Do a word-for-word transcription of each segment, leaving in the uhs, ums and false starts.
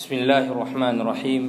بسم الله الرحمن الرحيم.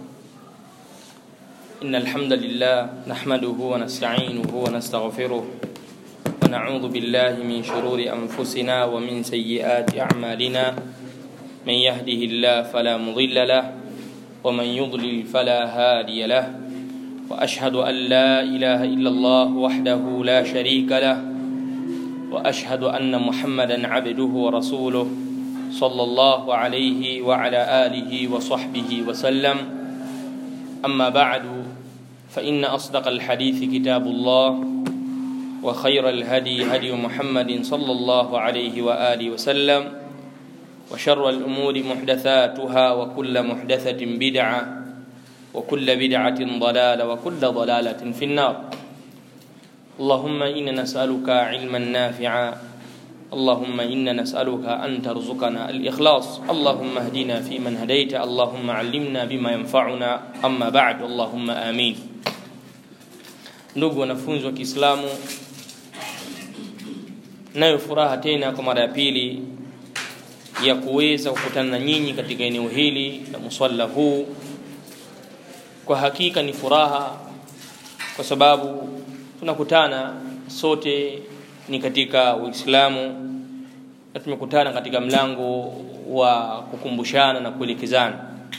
إن الحمد لله نحمده ونستعينه ونستغفره ونعوذ بالله من شرور أنفسنا ومن سيئات أعمالنا. من يهده الله فلا مضل له ومن يضلل فلا هادي له. وأشهد أن لا إله إلا الله وحده لا شريك له وأشهد أن محمدا عبده ورسوله صلى الله عليه وعلى آله وصحبه وسلم. أما بعد فإن أصدق الحديث كتاب الله وخير الهدي هدي محمد صلى الله عليه وآله وسلم وشر الأمور محدثاتها وكل محدثة بدعة وكل بدعة ضلالة وكل ضلالة في النار. اللهم إنا نسألك علما نافعا اللهم إنا نسألك أن ترزقنا الإخلاص. اللهم اهدنا فيمن هديت اللهم علمنا بما ينفعنا. أما بعد اللهم آمين. Ndugu wanafunzi wa Kiislamu, nayo furaha tena kwa mara ya pili ya kuweza kukutana na nyinyi katika eneo hili na musalla huu. Kwa hakika ni furaha kwa sababu tunakutana sote ni katika Uislamu na tumekutana katika mlango wa kukumbushana na kuelekezana.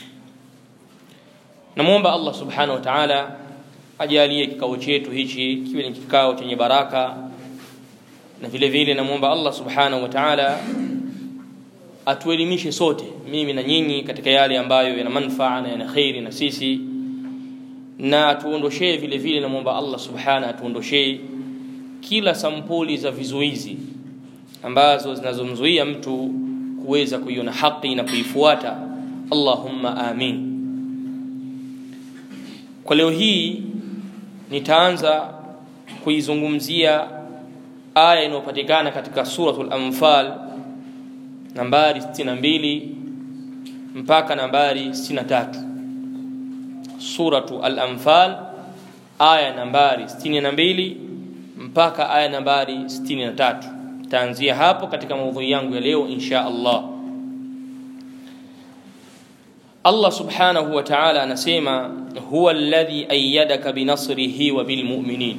Namuomba Allah subhanahu wa ta'ala ajalie kikao chetu hichi kiwe ni kikao chenye baraka, na vile vile namuomba Allah subhanahu wa ta'ala atuelimishe sote, mimi na nyinyi, katika yale ambayo yana manufaa na yana khairi na sisi, na atuondoshee vile vile namuomba Allah subhanahu atuondoshee kila sampuli za vizuizi ambazo zinazomzuia mtu kuweza kuiona haki na kuifuata. Allahumma amin. Kwa leo hii nitaanza kuizungumzia aya inayopatikana katika suratul Anfal nambari sitini na mbili mpaka nambari sitini na tatu. Suratu al-Anfal aya nambari sitini na mbili mpaka aya nambari sitini na tatu. Taanzia hapo katika maudhui yangu ya leo insha Allah. Allah subhanahu wa ta'ala anasema, huwa alladhi ayyadaka binasrihi wa bilmu'minin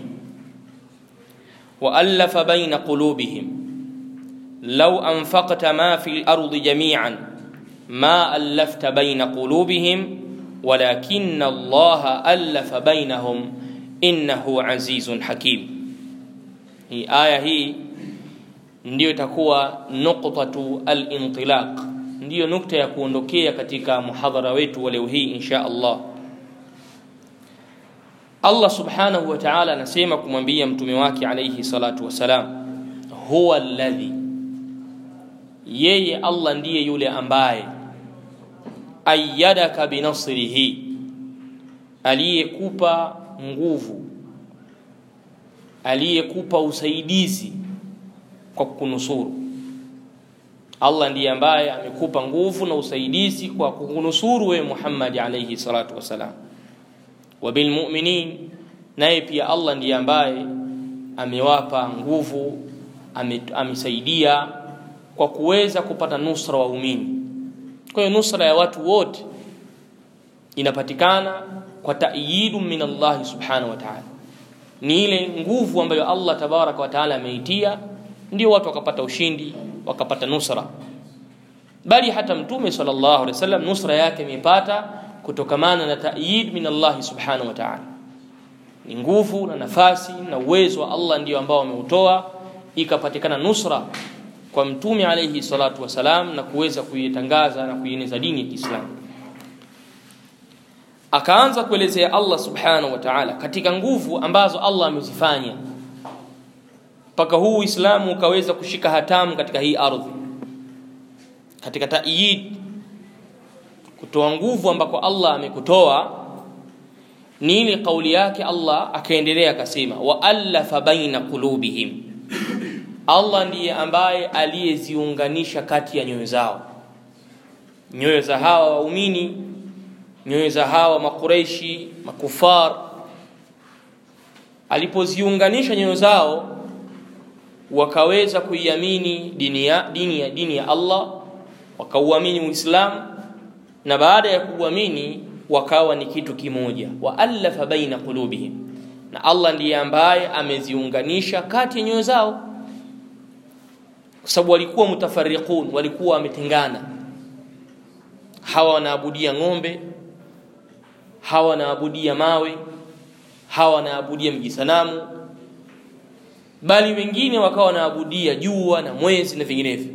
wa alafa baina qulubihim law anfaqta ma fil ardi jami'an ma alafta baina qulubihim walakinna Allah alafa bainahum innahu azizun hakim. Hii aya hii ndiyo itakuwa nuqtatu al-intilaq, ndiyo nukta ya kuondokea katika muhadhara wetu wa leo hii insha Allah. Allah subhanahu wa ta'ala anasema kumwambia mtume wake alayhi salatu wasalam, huwa alladhi, yeye Allah ndiye yule ambaye ayyadaka binasrihi, aliyekupa nguvu, aliyekupa usaidizi kwa kunusuru. Allah ndiye ambaye amekupa nguvu na usaidizi kwa kukunusuru wewe Muhammad alayhi salatu wasalam. Wa bil mu'minin, naye pia Allah ndiye ambaye amewapa nguvu, amesaidia kwa kuweza kupata nusra wa waumini. Kwa hiyo nusra ya watu wote inapatikana kwa ta'yidu min Allah subhanahu wa ta'ala. Ni ile nguvu ambayo Allah tabaraka wa taala ameitia ndio watu wakapata ushindi, wakapata nusra. Bali hata mtume sallallahu alaihi wasallam nusra yake imepata kutokamana na ta'yid min Allah subhanahu wa ta'ala. Ni nguvu na nafasi na uwezo wa Allah ndio ambao ameutoa, ikapatikana nusra kwa mtume alayhi salatu wasalam na kuweza kuitangaza na kuieneza dini ya Kiislamu. Akaanza kuelezea Allah subhanahu wa ta'ala katika nguvu ambazo Allah amezifanya mpaka huu Uislamu ukaweza kushika hatamu katika hii ardhi. Katika ta'yid, kutoa nguvu ambako Allah amekutoa, ni ile kauli yake Allah akaendelea akasema, wa alafa baina qulubihim, Allah ndiye ambaye aliyeziunganisha kati ya nyoyo zao. Nyoyo za hawa waumini, nyoyo za hawa makureishi, makufar, alipoziunganisha nyoyo zao wakaweza kuiamini dini ya dini ya dini ya Allah, wakauamini Uislamu, na baada ya kuamini wakawa ni kitu kimoja. Wa alafa baina qulubihim, na Allah ndiye ambaye ameziunganisha kati ya nyoyo zao, kwa sababu walikuwa mutafarriqun, walikuwa wametengana. Hawa wanaabudia ng'ombe, hawa wanaabudia mawe, hawa wanaabudia mjisanamu, bali wengine wakawa wanaabudia jua na mwezi na vinginevyo.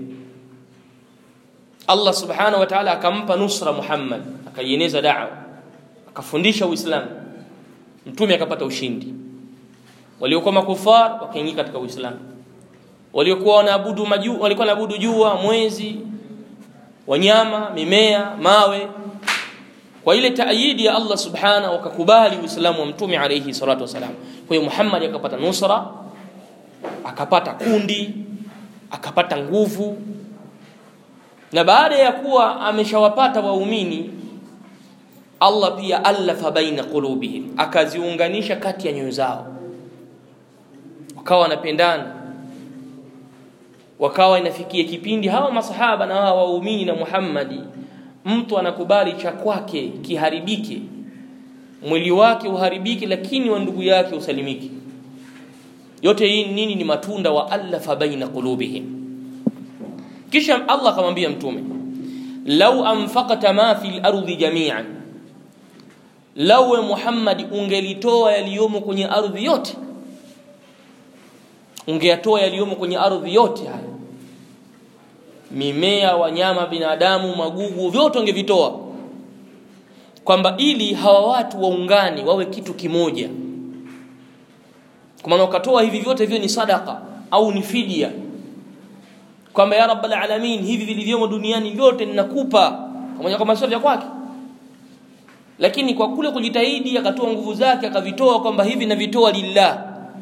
Allah subhanahu wa ta'ala akampa nusra Muhammad, akaieneza da'wa, akafundisha Uislamu, mtume akapata ushindi. Waliokuwa makufar wakaingia katika Uislamu, waliokuwa wanaabudu maju walikuwa wanaabudu jua, mwezi, wanyama, mimea, mawe, kwa ile taayidi ya Allah subhanahu wakakubali Uislamu wa mtume alayhi salatu wasalam. Kwa hiyo Muhammad akapata nusra, akapata kundi, akapata nguvu. Na baada ya kuwa ameshawapata waumini, Allah pia alafa baina qulubihim, akaziunganisha kati ya nyoyo zao, wakawa wanapendana, wakawa inafikia kipindi hawa masahaba na hawa waumini na Muhammadi, mtu anakubali cha kwake kiharibike, mwili wake uharibike, lakini wa ndugu yake usalimike. Yote hii nini? Ni matunda wa alafa baina qulubihim. Kisha Allah akamwambia mtume, lau anfaqta ma fil ardi jami'an, lau Muhammad ungelitoa yaliyomo kwenye ardhi yote, ungeyatoa yaliyomo kwenye ardhi yote haya, mimea, wanyama, binadamu, magugu, vyote ungevitoa, kwamba ili hawa watu waungane wawe kitu kimoja. Kwa maana ukatoa hivi vyote, hivyo ni sadaka au ni fidia, kwamba ya rabbal alamin, hivi vilivyomo duniani vyote ninakupa, pamoja kama sio vya kwake, lakini kwa kule kujitahidi akatoa nguvu zake akavitoa, kwamba hivi navitoa lillah,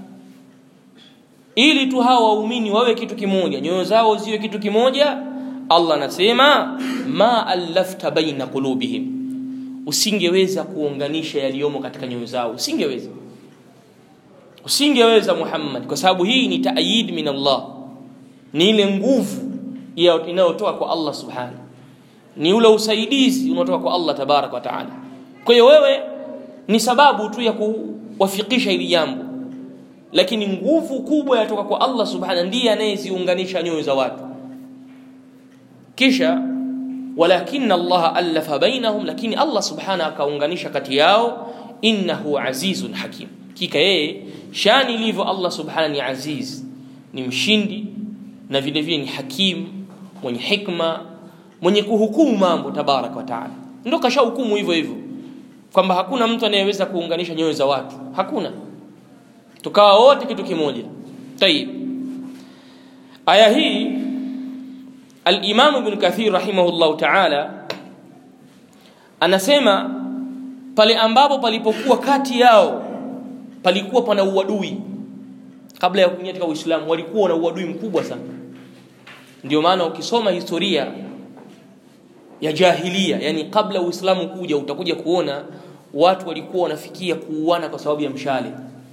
ili tu hawa waumini wawe kitu kimoja, nyoyo zao ziwe kitu kimoja. Allah anasema ma alafta baina qulubihim, usingeweza kuunganisha yaliyomo katika nyoyo zao, usingeweza usingeweza Muhammad, kwa sababu hii ni taayid min Allah, ni ile nguvu inayotoka kwa Allah subhanahu, ni ule usaidizi unaotoka kwa Allah tabarak wa taala. Kwa hiyo wewe ni sababu tu ya kuwafikisha hili jambo, lakini nguvu kubwa yatoka kwa Allah subhanahu, ndiye anayeziunganisha nyoyo za watu. Kisha walakin Allah alafa bainahum, lakini Allah subhanahu akaunganisha kati yao. Innahu azizun hakim, kika yeye shani ilivyo Allah subhanahu ni aziz, ni mshindi, na vile vile ni hakim, mwenye hikma, mwenye kuhukumu mambo tabarak wa taala. Ndio kasha hukumu hivyo hivyo, kwamba hakuna mtu anayeweza kuunganisha nyoyo za watu, hakuna, tukawa wote kitu kimoja. Tayib, aya hii al-Imam Ibn Kathir rahimahullah ta'ala anasema pale ambapo palipokuwa kati yao palikuwa pana uadui, kabla ya kuingia katika Uislamu walikuwa na uadui mkubwa sana. Ndio maana ukisoma historia ya jahiliya, yani kabla Uislamu kuja, utakuja kuona watu walikuwa wanafikia kuuana kwa sababu ya mshale.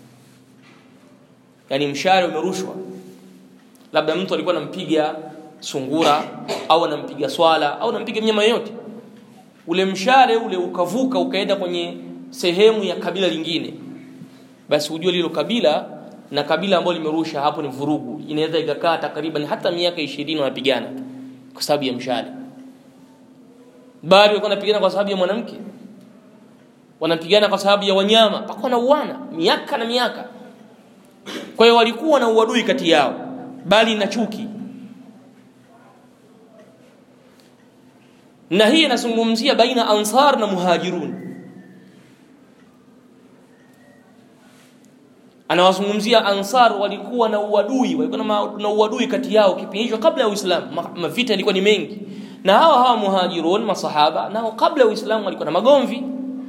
Yani mshale umerushwa, labda mtu alikuwa anampiga sungura au anampiga swala au anampiga mnyama yote, ule mshale ule ukavuka ukaenda kwenye sehemu ya kabila lingine, basi ujue lilo kabila na kabila ambalo limerusha hapo ni vurugu, inaweza ikakaa takriban hata miaka ishirini wanapigana kwa sababu ya mshale. Bali walikuwa wanapigana kwa sababu ya mwanamke, wanapigana kwa sababu ya wanyama, pako na uana miaka na miaka. Kwa hiyo walikuwa na uadui kati yao, bali na chuki. Na hii inazungumzia baina ansar na muhajirun. Anawazungumzia ansar, walikuwa na uadui, walikuwa na uadui kati yao kipindi hicho kabla ya Uislamu, mavita yalikuwa ni mengi. Na hawa hawa muhajirun, masahaba, nao kabla ya Uislamu walikuwa na magomvi.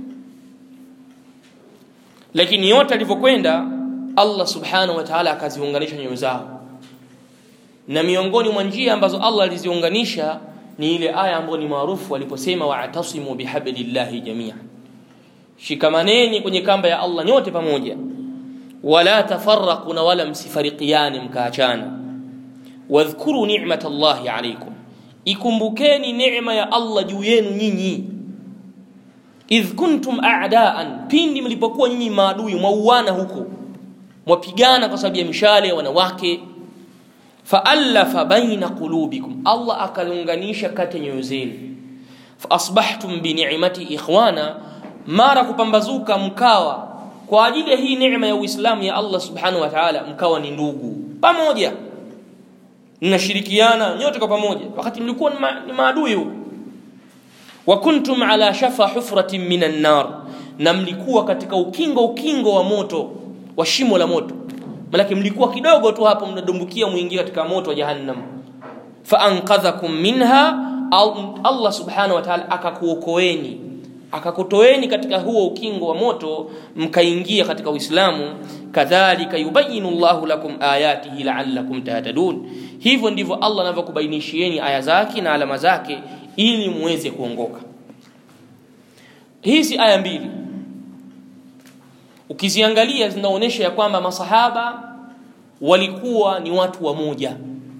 Lakini yote alivyokwenda, Allah subhanahu wa ta'ala akaziunganisha nyoyo zao. Na miongoni mwa njia ambazo Allah aliziunganisha ni ile aya ambayo ni maarufu aliposema wa'tasimu bihablillahi jami'an, shikamaneni kwenye kamba ya Allah nyote pamoja, wala tafarraqu, na wala msifariqiane mkaachana. Wadhkuru ni'matallahi alaykum, ikumbukeni neema ya Allah juu yenu nyinyi. idh kuntum a'daan, pindi mlipokuwa nyinyi maadui, mwauana huko, mwapigana kwa sababu ya mishale ya wanawake. Fa'alafa baina qulubikum, Allah akaunganisha kati ya nyoyo zenu. Fa asbahtum bi ni'mati ikhwana, mara kupambazuka mkawa kwa ajili ya hii neema ya Uislamu ya Allah subhanahu wa ta'ala, mkawa ni ndugu pamoja, mnashirikiana nyote kwa pamoja, wakati mlikuwa ni maadui huko. Wa kuntum ala shafa hufratin minan nar, na mlikuwa katika ukingo ukingo wa moto, wa shimo la moto, malaki mlikuwa kidogo tu hapo mnadumbukia muingie katika moto wa jahannam. Fa anqadhakum minha, Allah subhanahu wa ta'ala akakuokoeni, akakutoeni katika huo ukingo wa moto, mkaingia katika Uislamu. Kadhalika yubayinu Allahu lakum ayatihi la'allakum tahtadun, hivyo ndivyo Allah anavyokubainishieni aya zake na alama zake ili muweze kuongoka. Hizi aya mbili ukiziangalia zinaonesha ya kwamba masahaba walikuwa ni watu wa moja,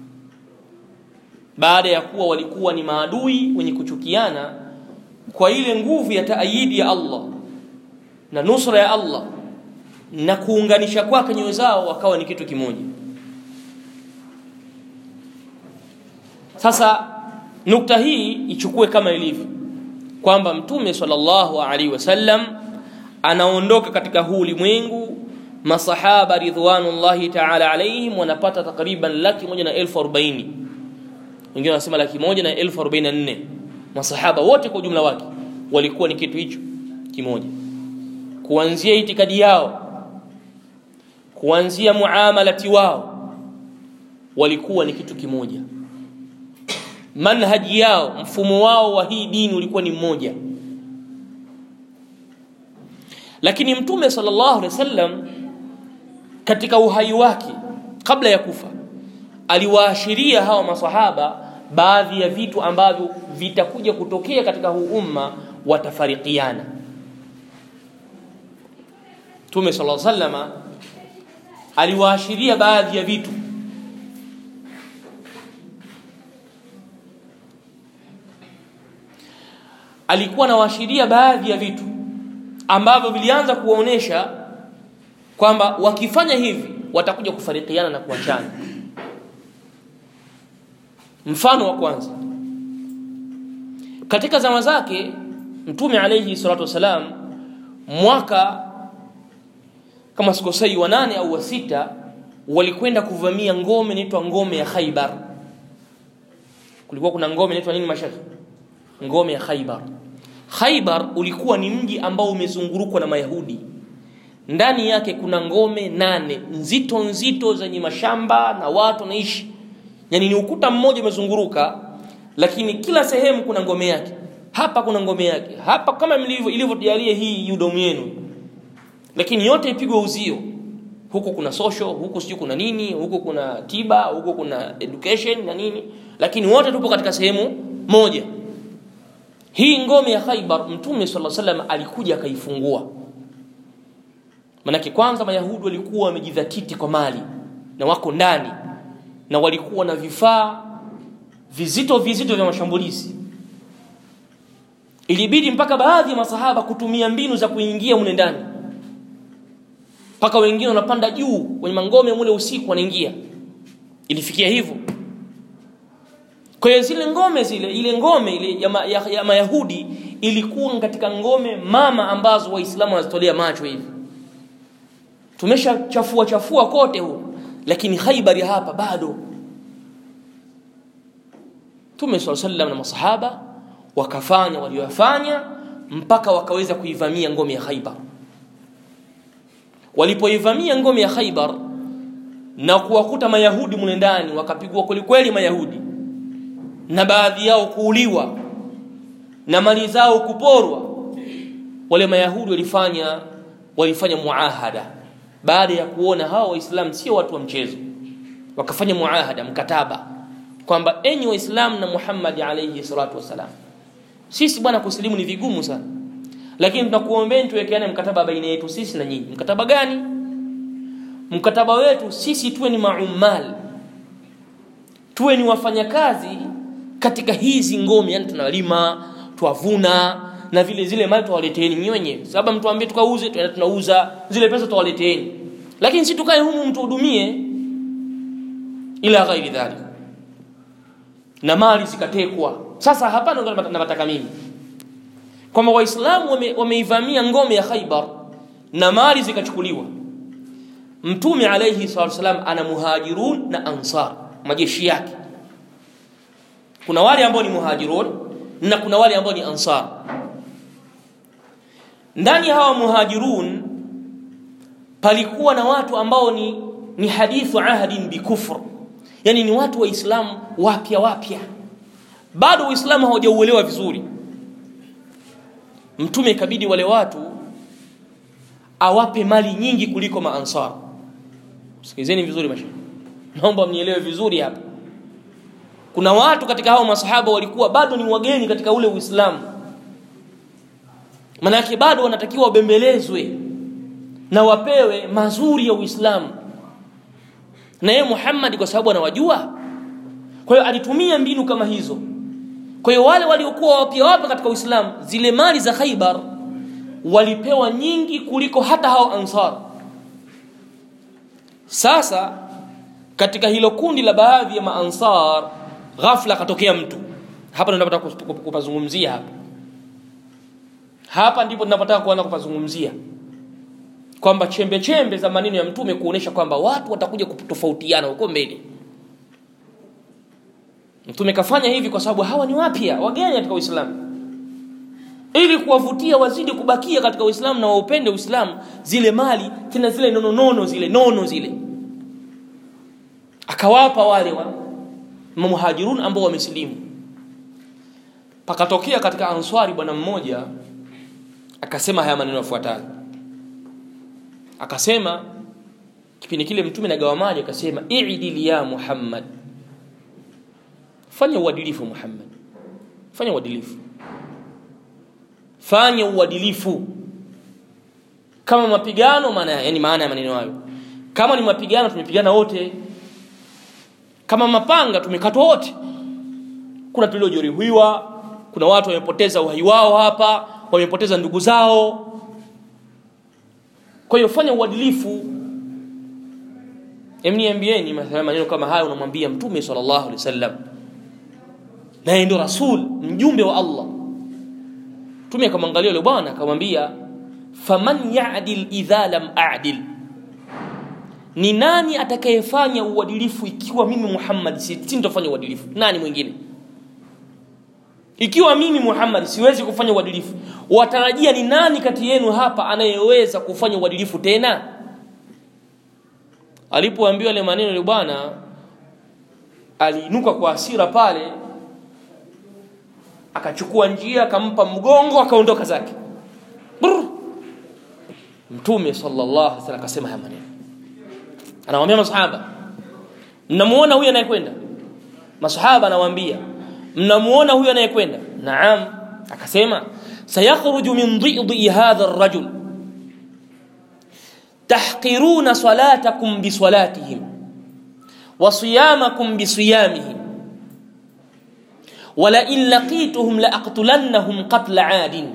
baada ya kuwa walikuwa ni maadui wenye kuchukiana. Kwa ile nguvu ya taayidi ya Allah na nusra ya Allah na kuunganisha kwake nyoyo zao, wakawa ni kitu kimoja. Sasa nukta hii ichukue kama ilivyo kwamba Mtume sallallahu alaihi wasallam anaondoka katika huu ulimwengu, masahaba ridwanullahi ta'ala alaihim wanapata takriban laki moja na elfu arobaini, wengine wanasema laki moja na elfu arobaini na nne. Masahaba wote kwa ujumla wake walikuwa ni kitu hicho kimoja, kuanzia itikadi yao, kuanzia muamalati wao, walikuwa ni kitu kimoja. Manhaji yao, mfumo wao wa hii dini ulikuwa ni mmoja. Lakini Mtume sallallahu alaihi wasallam katika uhai wake kabla ya kufa aliwaashiria hawa masahaba baadhi ya vitu ambavyo vitakuja kutokea katika huu umma, watafarikiana. Mtume sallallahu alaihi wasallam aliwaashiria baadhi ya vitu alikuwa anawaashiria baadhi ya vitu ambavyo vilianza kuwaonesha kwamba wakifanya hivi watakuja kufarikiana na kuachana. Mfano wa kwanza, katika zama zake Mtume alayhi salatu wasalam, mwaka kama sikosei wa nane au wa sita, walikwenda kuvamia ngome inaitwa ngome ya Khaybar. Kulikuwa kuna ngome inaitwa nini mashaka? Ngome ya Khaybar. Khaybar ulikuwa ni mji ambao umezungurukwa na Mayahudi. Ndani yake kuna ngome nane nzito nzito zenye mashamba na watu naishi. Yaani ni ukuta mmoja umezunguruka, lakini kila sehemu kuna ngome yake. Hapa kuna ngome yake, hapa kama mlivyo ilivyotialia hii yudomu yenu. Lakini yote ipigwe uzio. Huko kuna social, huko sio kuna nini, huko kuna tiba, huko kuna education na nini, lakini wote tupo katika sehemu moja. Hii ngome ya Khaybar Mtume sallallahu alaihi wasallam alikuja akaifungua. Manake kwanza Mayahudi walikuwa wamejidhatiti kwa mali na wako ndani, na walikuwa na vifaa vizito vizito vya mashambulizi. Ilibidi mpaka baadhi ya masahaba kutumia mbinu za kuingia mule ndani, mpaka wengine wanapanda juu kwenye mangome mule usiku wanaingia. Ilifikia hivyo. Kwa hiyo zile ngome zile ile ngome ile ya, ma, ya, ya Mayahudi ilikuwa katika ngome mama ambazo Waislamu wanazitolea macho hivi. Tumesha chafua chafua kote huko, lakini Khaybar hapa bado. Mtume sallallahu alaihi wasallam na masahaba wakafanya waliofanya mpaka wakaweza kuivamia ngome ya Khaybar. Walipoivamia ngome ya Khaybar na kuwakuta Mayahudi mule ndani, wakapigwa kweli kweli Mayahudi, na baadhi yao kuuliwa na mali zao kuporwa. Wale Mayahudi walifanya walifanya muahada baada ya kuona hao Waislamu sio watu wa mchezo. Wakafanya muahada, mkataba, kwamba enyi Waislamu na Muhammad alayhi salatu wasalam, sisi bwana kusilimu ni vigumu sana, lakini tunakuombeeni tuwekeane mkataba baina yetu sisi na nyinyi. Mkataba gani? Mkataba wetu sisi tuwe ni maumal, tuwe ni wafanyakazi katika hizi ngome, yani tunalima, tuavuna, na vile zile mali tuwaleteni nyinyi wenyewe. Sababu mtu ambie tukauze, tunaenda tunauza, zile pesa tuwaleteni. Lakini si tukae humu mtuhudumie ila ghairi dhalik. Na mali zikatekwa. Sasa hapa ndo nataka mimi kwamba Waislamu wameivamia wame ngome ya Khaybar na mali zikachukuliwa. Mtume alayhi wasallam ana muhajirun na ansar, majeshi yake. Kuna wale ambao ni muhajirun na kuna wale ambao ni ansar. Ndani hawa muhajirun palikuwa na watu ambao ni ni hadithu ahdin bikufr, yani ni watu wa Islam wapya wapya, bado Uislamu hawajauelewa vizuri. Mtume ikabidi wale watu awape mali nyingi kuliko maansar. Sikizeni vizuri mashaikh, naomba mnielewe vizuri hapa. Kuna watu katika hao masahaba walikuwa bado ni wageni katika ule Uislamu, maana yake bado wanatakiwa wabembelezwe na wapewe mazuri ya Uislamu. Na yeye Muhammad kwa sababu anawajua, kwa hiyo alitumia mbinu kama hizo. Kwa hiyo wale waliokuwa wapya wapya katika Uislamu, zile mali za Khaybar walipewa nyingi kuliko hata hao ansar. Sasa katika hilo kundi la baadhi ya maansar, ghafla katokea mtu. Hapa ndo tunapotaka kupazungumzia hapa. Hapa ndipo tunapotaka kuanza kupazungumzia kwamba chembe chembe za maneno ya Mtume kuonesha kwamba watu watakuja kutofautiana huko mbele. Mtume kafanya hivi kwa sababu hawa ni wapya, wageni katika Uislamu, ili kuwavutia wazidi kubakia katika Uislamu na waupende Uislamu, zile mali tena zile nono nono zile nono zile akawapa wale wa muhajirun ambao wamesilimu. Pakatokea katika answari bwana mmoja akasema haya maneno yafuatayo. Akasema kipindi kile Mtume nagawa mali, akasema i'dil ya Muhammad, fanya uadilifu Muhammad, fanya uadilifu, fanya uadilifu. Kama mapigano, maana yani maana ya maneno hayo, kama ni mapigano tumepigana wote, kama mapanga tumekatwa wote. Kuna tuliojeruhiwa, kuna watu wamepoteza uhai wao hapa, wamepoteza ndugu zao. Kwa hiyo fanya uadilifu. Emniambieni maneno kama hayo unamwambia Mtume sallallahu alaihi wasallam, na yeye ndio rasul, mjumbe wa Allah. Mtume akamwangalia yule bwana akamwambia, faman ya'dil idha lam a'dil, ni nani atakayefanya uadilifu ikiwa mimi Muhammad sitafanya uadilifu? Nani mwingine? Ikiwa mimi Muhammad siwezi kufanya uadilifu, watarajia ni nani kati yenu hapa anayeweza kufanya uadilifu tena? Alipoambiwa ile maneno yule bwana aliinuka kwa hasira pale, akachukua njia, akampa mgongo, akaondoka zake. Brr. Mtume sallallahu alaihi wasallam akasema haya maneno. Anawaambia masahaba, mnamuona huyu anayekwenda? Masahaba anawaambia, mnamuona huyu anayekwenda? Naam. Akasema, sayakhruju min dhidhi hadha ar-rajul tahqiruna salatakum bi salatihim wa siyamakum bi siyamihim wala in laqituhum la aqtulannahum qatla 'adin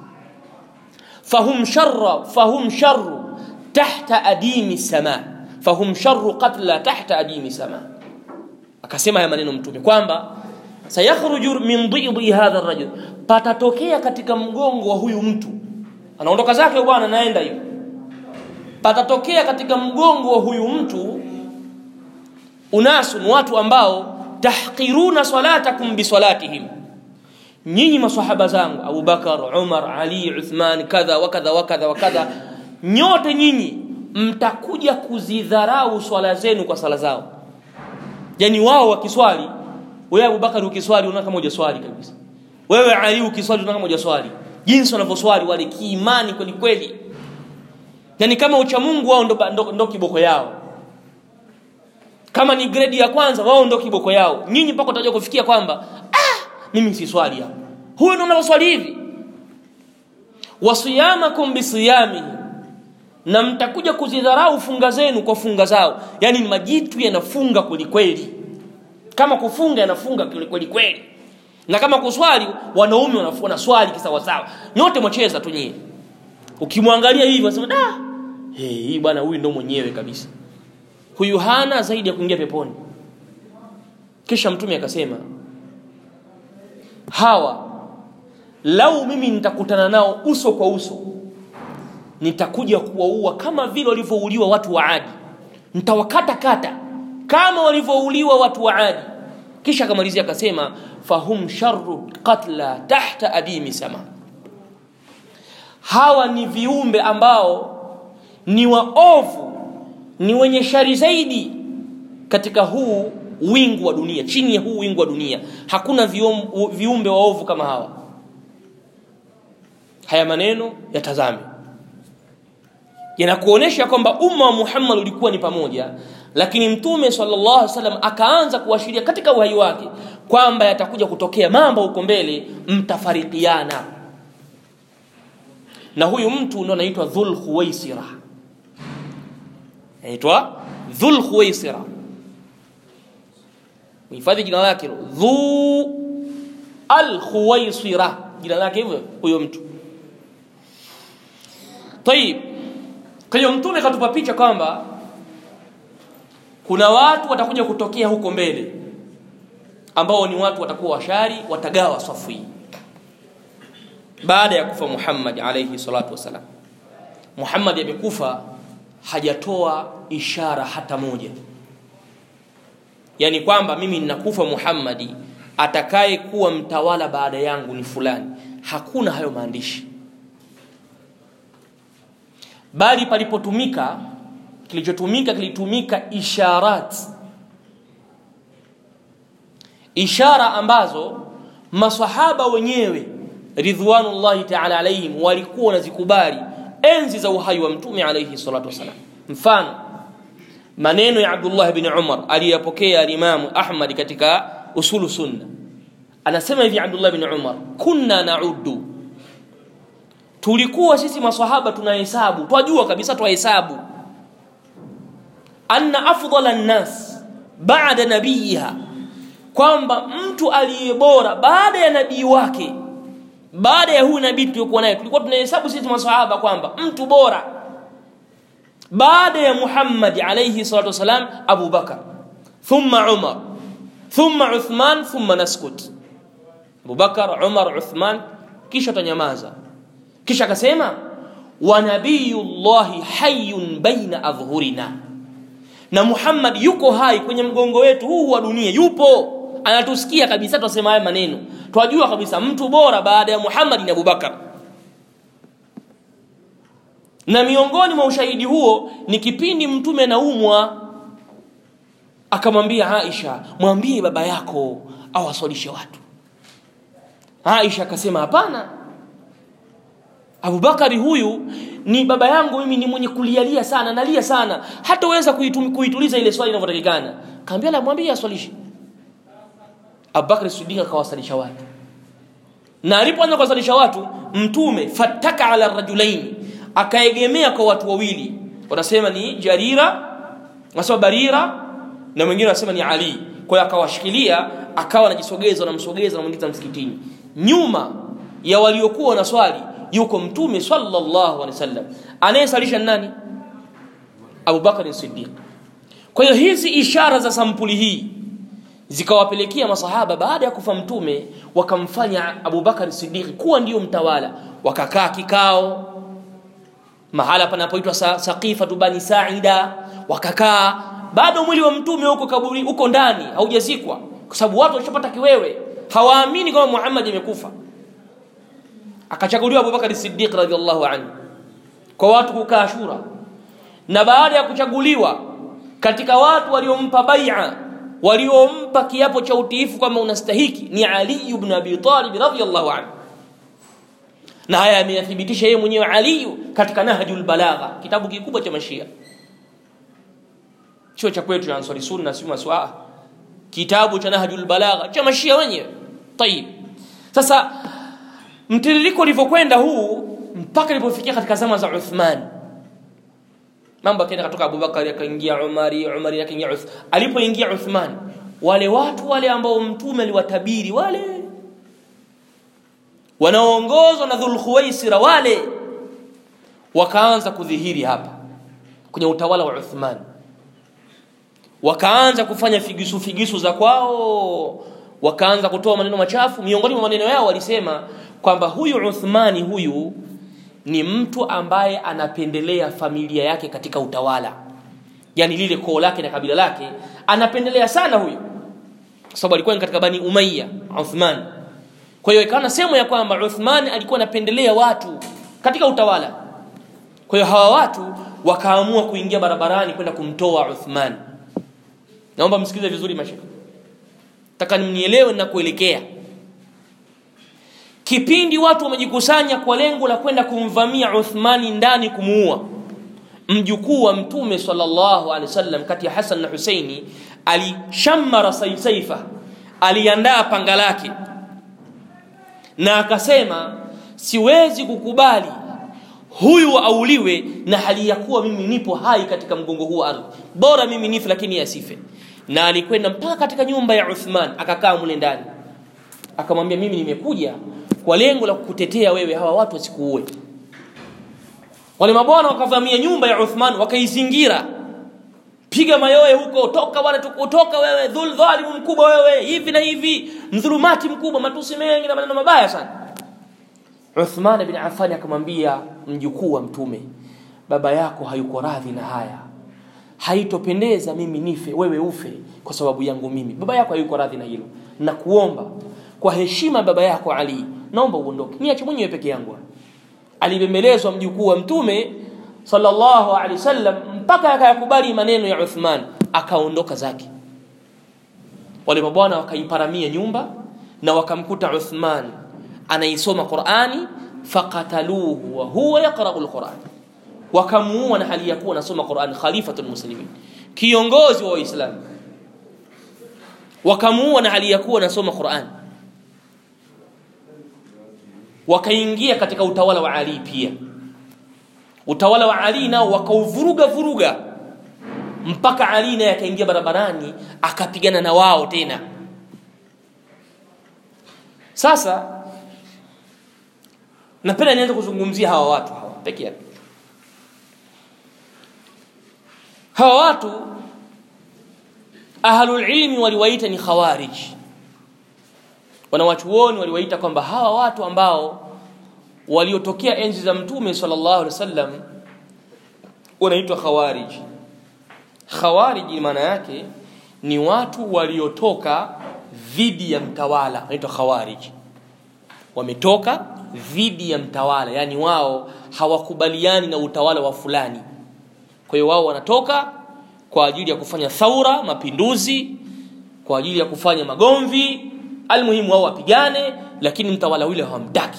fahum sharra fahum sharru tahta adimi sama fahum sharru qatla tahta adimi sama. Akasema haya maneno Mtume kwamba sayakhruju min dhidhi hadha ar-rajul, patatokea katika mgongo wa huyu mtu, anaondoka zake bwana naenda hivi, patatokea katika mgongo wa huyu mtu unasun, watu ambao tahqiruna salatakum bi salatihim, nyinyi maswahaba zangu Abu Bakar, Umar, Ali, Uthman, kadha wa kadha wa kadha wa kadha, nyote nyinyi mtakuja kuzidharau swala zenu kwa sala zao. Yani wao wakiswali, wewe Abu Bakar ukiswali unaona kama hujaswali kabisa, wewe Ali ukiswali unaona kama hujaswali. Jinsi wanavyoswali wale kiimani kweli kweli, yani kama ucha Mungu wao ndo, ndo, ndo kiboko yao. Kama ni grade ya kwanza wao ndo kiboko yao. Nyinyi mpaka utajua kufikia kwamba ah mimi si swali hapo, huyo ndo anaswali hivi. Wasiyamakum bisiyamihi, na mtakuja kuzidharau funga zenu kwa funga zao. Yani ni majitu yanafunga kweli kweli, kama kufunga yanafunga kweli kweli, Na kama kuswali wanaume wanafuna swali kisawa sawa. Nyote mwacheza tu nyinyi. Ukimwangalia hivi unasema da, hey, hii bwana huyu ndo mwenyewe kabisa. Huyu hana zaidi ya kuingia peponi. Kisha Mtume akasema, hawa lau mimi nitakutana nao uso kwa uso, nitakuja kuwaua kama vile walivyouliwa watu wa Adi. Nitawakata kata kama walivyouliwa watu wa Adi. Kisha akamalizia akasema, fahum sharru qatla tahta adimi sama. Hawa ni viumbe ambao ni waovu, ni wenye shari zaidi katika huu wingu wa dunia. Chini ya huu wingu wa dunia hakuna viumbe waovu kama hawa. Haya maneno yatazame, yanakuonesha kwamba umma wa Muhammad ulikuwa ni pamoja, lakini Mtume sallallahu alaihi wasallam akaanza kuashiria katika uhai wake kwamba yatakuja kutokea mambo huko mbele, mtafarikiana. Na huyu mtu ndo anaitwa Dhul Khuwaisira. Anaitwa Dhul Khuwaisira. Mhifadhi jina lake Dhu al-Khuwaisira, jina lake hivyo huyo mtu. Tayib, kwa hiyo Mtume katupa picha kwamba kuna watu watakuja kutokea huko mbele ambao ni watu watakuwa washari, watagawa safu hii baada ya kufa Muhammad alayhi salatu wasalam. Muhammad amekufa, hajatoa ishara hata moja, yani kwamba mimi ninakufa Muhammad, atakaye kuwa mtawala baada yangu ni fulani. Hakuna hayo maandishi, bali palipotumika, kilichotumika kilitumika isharat, ishara ambazo maswahaba wenyewe ridwanullahi ta'ala alayhim walikuwa wanazikubali enzi za uhai wa Mtume alayhi salatu wasalam. Mfano maneno ya Abdullah ibn Umar aliyapokea al-Imam Ahmad katika usulu sunna. Anasema hivi Abdullah ibn Umar, kunna na'uddu, tulikuwa sisi maswahaba tunahesabu, twajua kabisa tuhesabu, anna afdhala an-nas ba'da nabiyiha, kwamba mtu aliyebora baada ya nabii wake, baada ya huyu nabii tuliokuwa naye, tulikuwa tunahesabu sisi maswahaba kwamba mtu bora baada ya Muhammad alayhi salatu wasalam Abu Bakar, thumma Umar, thumma Uthman, thumma naskut. Abu Bakar, Umar, Uthman, kisha tanyamaza. Kisha akasema, wa nabiyullahi hayyun baina adhhurina, na Muhammad yuko hai kwenye mgongo wetu huu wa dunia, yupo anatusikia kabisa. Tunasema haya maneno, twajua kabisa mtu bora baada ya Muhammad ni Abu Bakar. Na miongoni mwa ushahidi huo ni kipindi Mtume anaumwa, akamwambia Aisha, mwambie baba yako awaswalishe watu. Aisha akasema, hapana, Abu Bakari huyu ni baba yangu, mimi ni mwenye kulialia sana, nalia sana, hataweza kuituliza ile swali inavyotakikana. Kaambia la, mwambie aswalishe. Abu Bakr Siddiq akawasalisha watu, na alipoanza kuwasalisha watu, Mtume fataka ala rajulain, akaegemea kwa watu wawili, wanasema ni Jarira, wanasema Barira, na mwingine wanasema ni Ali. Kwa hiyo akawashikilia, akawa anajisogeza na msogeza na mwingine msikitini. Nyuma ya waliokuwa na swali yuko Mtume sallallahu alaihi wasallam, anayesalisha nani? Abu Bakr Siddiq. Kwa hiyo hizi ishara za sampuli hii zikawapelekea masahaba baada ya kufa Mtume wakamfanya Abu Bakar Siddiq kuwa ndio mtawala. Wakakaa kikao mahala panapoitwa Saqifa Bani Sa'ida, wakakaa. Bado mwili wa Mtume huko kaburi, huko ndani haujazikwa, kwa sababu watu walishapata kiwewe, hawaamini kama Muhammad amekufa. Akachaguliwa Abu Bakar Siddiq radhiallahu anhu kwa watu kukaa shura, na baada ya kuchaguliwa, katika watu waliompa bai'a, waliompa kiapo cha utiifu kama unastahiki, ni Ali ibn Abi Talib radhiallahu anhu. Na haya ameyathibitisha yeye mwenyewe Ali katika Nahjul Balagha, kitabu kikubwa cha Mashia, chuo cha kwetu ya Ansari Sunna si maswaa, kitabu cha Nahjul Balagha cha Mashia wenyewe. Tayib, sasa mtiririko ulivyokwenda huu mpaka ilipofikia katika zama za Uthman, mambo yakaenda kutoka Abu Bakar akaingia Umari, Umari akaingia Uthman. Alipoingia Uthman, wale watu wale ambao Mtume aliwatabiri, wale wanaoongozwa na Dhul Khuwaisira wale wakaanza kudhihiri hapa kwenye utawala wa Uthman, wakaanza kufanya figisu figisu za kwao, wakaanza kutoa maneno machafu. Miongoni mwa maneno yao walisema kwamba huyu Uthmani huyu ni mtu ambaye anapendelea familia yake katika utawala, yani lile koo lake na kabila lake anapendelea sana huyu, kwa sababu alikuwa katika Bani Umayya Uthman. Kwa hiyo ikawa sehemu ya kwamba Uthman alikuwa anapendelea watu katika utawala. Kwa hiyo hawa watu wakaamua kuingia barabarani kwenda kumtoa Uthman. Naomba msikilize vizuri mashaka, nataka mnielewe na kuelekea. Kipindi watu wamejikusanya kwa lengo la kwenda kumvamia Uthmani ndani kumuua, mjukuu wa Mtume sallallahu alaihi wasallam kati ya Hassan na Husaini alishammara saifa, aliandaa panga lake na akasema, siwezi kukubali huyu auliwe na hali ya kuwa mimi nipo hai katika mgongo huu ardhi, bora mimi nife lakini asife. Na alikwenda mpaka katika nyumba ya Uthman akakaa mule ndani, akamwambia, mimi nimekuja kwa lengo la kukutetea wewe, hawa watu wasikuue. Wale mabwana wakavamia nyumba ya Uthman, wakaizingira, piga mayowe huko, toka wale tukutoka wewe, dhul dhalimu mkubwa wewe, hivi na hivi, mdhulumati mkubwa, matusi mengi na maneno mabaya sana. Uthman ibn Affan akamwambia mjukuu wa Mtume, baba yako hayuko radhi na haya, haitopendeza mimi nife wewe ufe kwa sababu yangu mimi. Baba yako hayuko radhi na hilo, na kuomba kwa heshima baba yako Ali, naomba uondoke, niache mwenyewe peke yangu. Alibembelezwa mjukuu wa Mtume sallallahu alaihi wasallam mpaka akayakubali maneno ya Uthman, akaondoka zake. Wale mabwana wakaiparamia nyumba na wakamkuta Uthman anaisoma Qur'ani, faqataluhu wa huwa yaqra'u al-Qur'an, wakamuua na hali ya kuwa anasoma Qur'an. Khalifatul muslimin, kiongozi wa Uislamu, wakamuua na hali ya kuwa anasoma Qur'an. Wakaingia katika utawala wa Ali pia. Utawala wa Ali nao wakauvuruga vuruga mpaka Ali naye akaingia barabarani akapigana na wao tena. Sasa napenda nianze kuzungumzia hawa watu hawa pekee yake. Hawa watu ahlul ilmi waliwaita ni khawarij. Wanawachuoni waliwaita kwamba hawa watu ambao waliotokea enzi za Mtume sallallahu alaihi wasallam wanaitwa khawarij. Khawarij maana yake ni watu waliotoka dhidi ya mtawala, wanaitwa khawarij. Wametoka dhidi ya mtawala, yani wao hawakubaliani na utawala wa fulani. Kwa hiyo wao wanatoka kwa ajili ya kufanya thaura, mapinduzi, kwa ajili ya kufanya magomvi, almuhimu wao wapigane, lakini mtawala yule hawamtaki.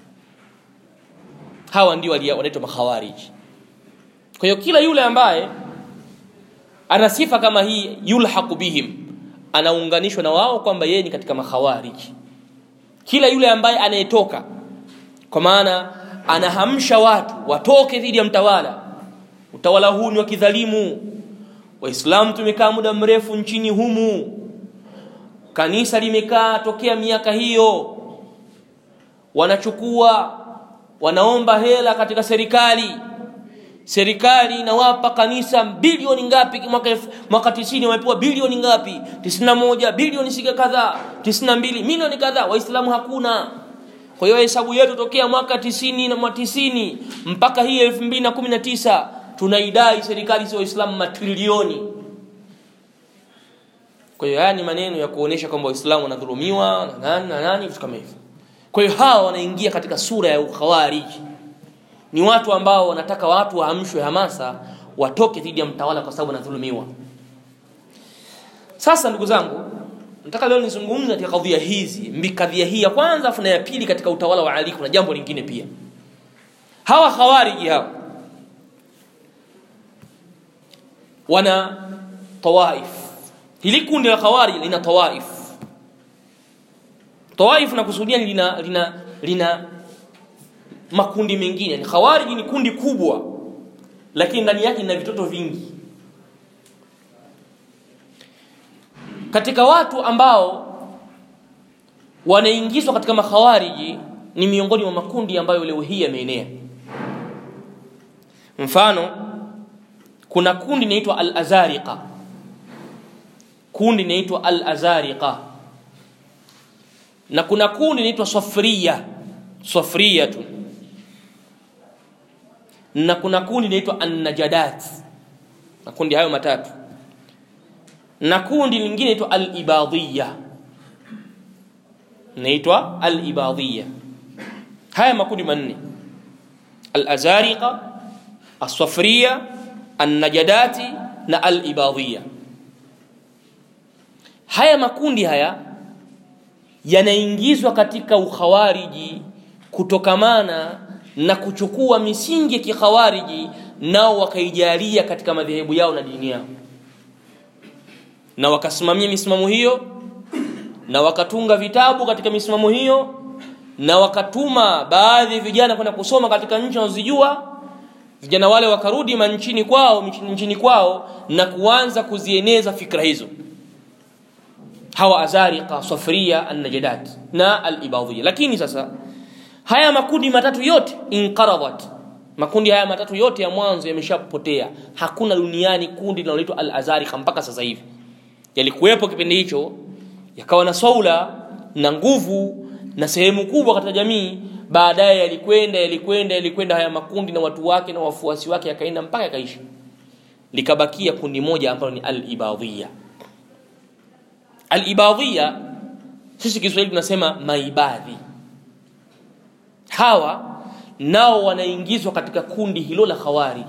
Hawa ndio wanaitwa makhawarij. Kwa hiyo kila yule ambaye ana sifa kama hii, yulhaqu bihim, anaunganishwa na wao kwamba yeye ni katika makhawarij. Kila yule ambaye anayetoka, kwa maana anahamsha watu watoke dhidi ya mtawala, utawala huu ni wa kidhalimu, Waislamu tumekaa muda mrefu nchini humu, kanisa limekaa tokea miaka hiyo, wanachukua wanaomba hela katika serikali, serikali inawapa kanisa bilioni ngapi mwaka mwaka tisini, wamepewa bilioni ngapi, tisini na moja bilioni sika kadhaa, tisini na mbili milioni kadhaa, Waislamu hakuna. Kwa hiyo hesabu yetu tokea mwaka tisini na mwaka tisini mpaka hii elfu mbili na kumi na tisa tunaidai serikali za Waislamu matrilioni. Kwa hiyo haya ni maneno ya kuonesha kwamba Waislamu wanadhulumiwa na nani na nani vitu kama hivyo. Kwa hiyo hawa wanaingia katika sura ya ukhawarij. Ni watu ambao wanataka watu waamshwe hamasa, watoke dhidi ya mtawala kwa sababu wanadhulumiwa. Sasa ndugu zangu, nataka leo nizungumze katika kadhia hizi, mbikadhia hii ya kwanza afu na ya pili katika utawala wa Ali kuna jambo lingine pia. Hawa khawarij hawa wana tawaif. Hili kundi la khawarij lina tawaif. Tawaif na kusudia lina lina lina makundi mengine. Ni khawarij ni kundi kubwa, lakini ndani yake lina vitoto vingi. Katika watu ambao wanaingizwa katika makhawariji ni miongoni mwa makundi ambayo leo hii yameenea. Mfano, kuna kundi linaitwa al-Azariqa. Kundi linaitwa al-Azariqa. Na kuna kundi linaitwa Safriya. Safriyatu. Na kuna kundi linaitwa An-Najadat. Makundi hayo matatu. Na kundi lingine linaitwa al-Ibadiyya. Linaitwa al-Ibadiyya. Haya makundi manne: al-Azariqa, as-Safriya, an-Najadati na al-Ibadiyya. Haya makundi haya yanaingizwa katika ukhawariji kutokamana na kuchukua misingi ya kikhawariji, nao wakaijalia katika madhehebu yao na dini yao, na wakasimamia misimamo hiyo, na wakatunga vitabu katika misimamo hiyo, na wakatuma baadhi ya vijana kwenda kusoma katika nchi wanazojua. Vijana wale wakarudi manchini kwao nchini kwao na kuanza kuzieneza fikra hizo. Hawa Azariqa, Safriya, An-Najadat na al-Ibadiyya. Lakini sasa haya makundi matatu yote inqaradat. Makundi haya matatu yote ya mwanzo yameshapotea. Hakuna duniani kundi linaloitwa al-Azariqa mpaka sasa hivi. Yalikuwepo kipindi hicho, yakawa na saula na nguvu na sehemu kubwa katika jamii. Baadaye yalikwenda yalikwenda yalikwenda haya makundi na watu wake na wafuasi wake, yakaenda mpaka yakaishi. Likabakia kundi moja ambalo ni al-Ibadiyya. Al-Ibadiyya, sisi Kiswahili tunasema maibadhi. Hawa nao wanaingizwa katika kundi hilo la Khawarij.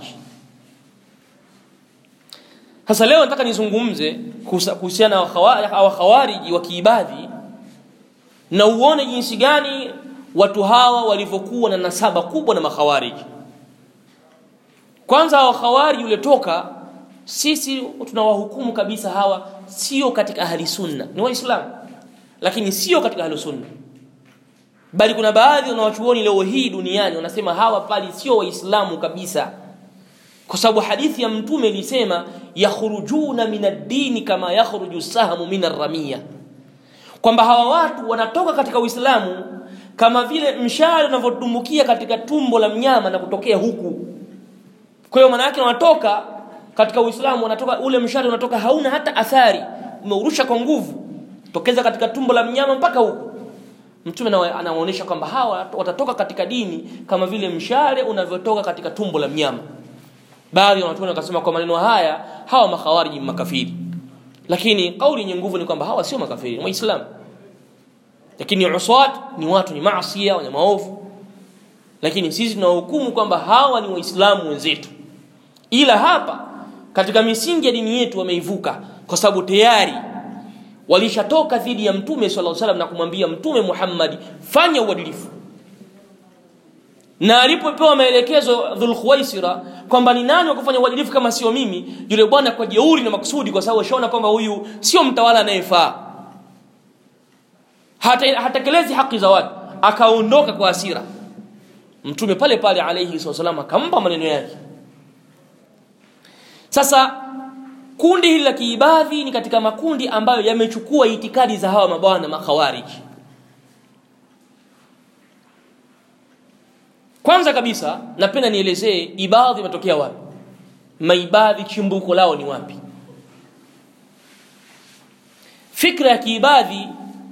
Sasa leo nataka nizungumze kuhusiana na Khawarij wa kiibadhi, na uone jinsi gani watu hawa walivyokuwa na nasaba kubwa na makhawarij. Kwanza hawa Khawarij uletoka, sisi tunawahukumu kabisa hawa sio katika ahli sunna, ni waislamu lakini sio katika ahli sunna. Bali kuna baadhi wanawachuoni leo hii duniani wanasema hawa pali sio waislamu kabisa, kwa sababu hadithi ya mtume ilisema yakhrujuna minad-dini kama yakhruju sahmu minar-ramiya, kwamba hawa watu wanatoka katika Uislamu kama vile mshale unavodumbukia katika tumbo la mnyama na kutokea huku. Kwa hiyo maana yake wanatoka katika Uislamu, wanatoka ule mshale unatoka hauna hata athari, umeurusha kwa nguvu tokeza katika tumbo la mnyama mpaka huku. Mtume anaonyesha kwamba hawa watatoka katika dini kama vile mshale unavyotoka katika tumbo la mnyama. Baadhi ya watu wakasema kwa maneno haya hawa makhawariji makafiri, lakini kauli yenye nguvu ni kwamba hawa sio makafiri, ni waislamu. Lakini uswat ni watu, ni maasiya, wenye maovu, lakini sisi tunahukumu kwamba hawa ni waislamu wenzetu. Ila hapa katika misingi ya dini yetu wameivuka, kwa sababu tayari walishatoka dhidi ya Mtume sallallahu alaihi wasallam na kumwambia Mtume Muhammad, fanya uadilifu. Na alipopewa maelekezo Dhul Khuwaisira kwamba ni nani wa kufanya uadilifu kama sio mimi, yule bwana kwa jeuri na makusudi, kwa sababu ashaona kwamba huyu sio mtawala anayefaa, hata hatekelezi haki za watu, akaondoka kwa hasira. Mtume pale pale alayhi wasallam akampa maneno yake. Sasa kundi hili la kiibadhi ni katika makundi ambayo yamechukua itikadi za hawa mabwana makhawarij. Kwanza kabisa napenda nielezee ibadhi imetokea wapi, maibadhi chimbuko lao ni wapi. Fikra ya kiibadhi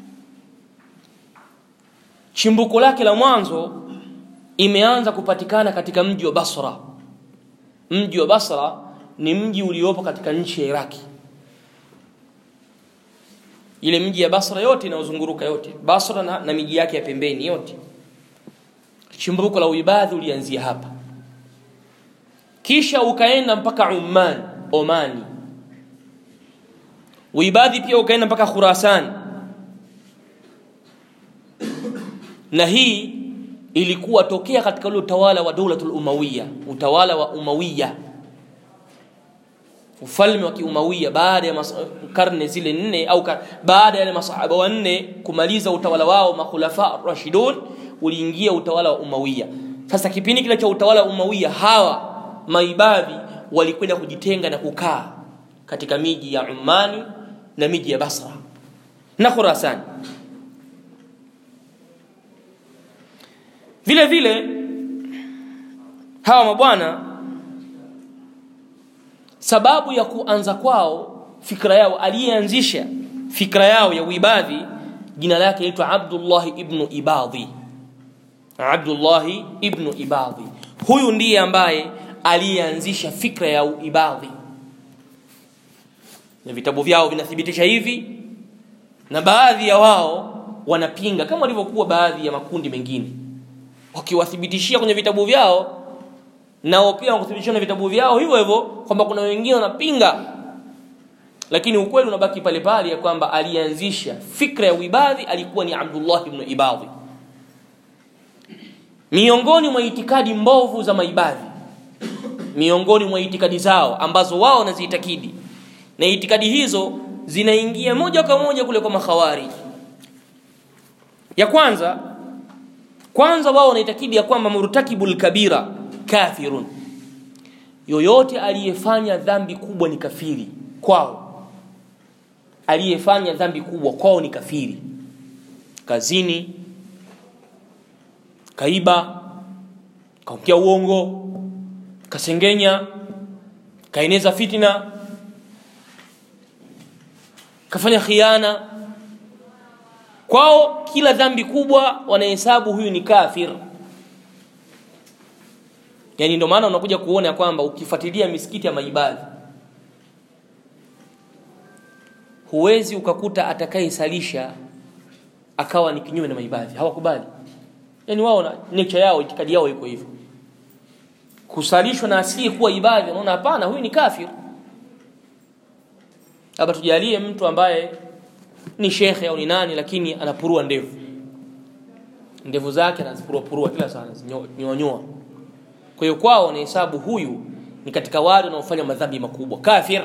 chimbuko lake la mwanzo imeanza kupatikana katika mji wa Basra. Mji wa Basra ni mji uliopo katika nchi ya Iraki. Ile mji ya Basra yote inaozunguruka yote, Basra na, na miji yake ya pembeni yote, chimbuko la uibadhi ulianzia hapa. Kisha ukaenda mpaka Oman, Omani. Uibadhi pia ukaenda mpaka Khurasan. Na hii ilikuwa tokea katika ule utawala wa Dawlatul Umayya, utawala wa Umayya, ufalme wa Kiumayya. Baada ya karne zile nne au baada ya masahaba wanne kumaliza utawala wao makhulafa rashidun, uliingia utawala wa Umayya. Sasa kipindi kile cha utawala wa Umayya, hawa maibadhi walikwenda kujitenga na kukaa katika miji ya Umani na miji ya Basra na Khurasan. Vile vile hawa mabwana, sababu ya kuanza kwao fikra yao, aliyeanzisha fikra yao ya uibadhi jina lake aitwa Abdullah ibn Ibadhi. Abdullah ibn Ibadhi, huyu ndiye ambaye aliyeanzisha fikra ya uibadhi, na vitabu vyao vinathibitisha hivi, na baadhi ya wao wanapinga kama walivyokuwa baadhi ya makundi mengine, wakiwathibitishia kwenye vitabu vyao, nao pia wakithibitishia na vitabu vyao hivyo hivyo kwamba kuna wengine wanapinga. Lakini ukweli unabaki pale pale ya kwamba alianzisha fikra ya uibadhi alikuwa ni Abdullah ibn Ibadhi. Miongoni mwa itikadi mbovu za maibadhi, miongoni mwa itikadi zao ambazo wao wanaziitakidi, na itikadi hizo zinaingia moja kwa moja kule kwa makhawarij. Ya kwanza, kwanza wao wanaitakidi ya kwamba murtakibul kabira kafirun, yoyote aliyefanya dhambi kubwa ni kafiri kwao. Aliyefanya dhambi kubwa kwao ni kafiri. Kazini, kaiba, kaongea uongo, kasengenya, kaeneza fitina, kafanya khiana, kwao kila dhambi kubwa wanahesabu huyu ni kafir. Yani ndio maana unakuja kuona kwamba ukifuatilia misikiti ya maibadhi, huwezi ukakuta atakayesalisha akawa ni kinyume na maibadhi. Hawakubali. Yani wao na nature yao, itikadi yao iko hivyo. Kusalishwa na asili kuwa ibada, unaona hapana, huyu ni kafir. Hapa tujalie mtu ambaye ni shekhe au ni nani, lakini anapurua ndevu. Ndevu zake anazipurua purua kila saa, nyonyoa. Kwa hiyo kwao wanahesabu huyu ni katika wale wanaofanya madhambi makubwa, kafir.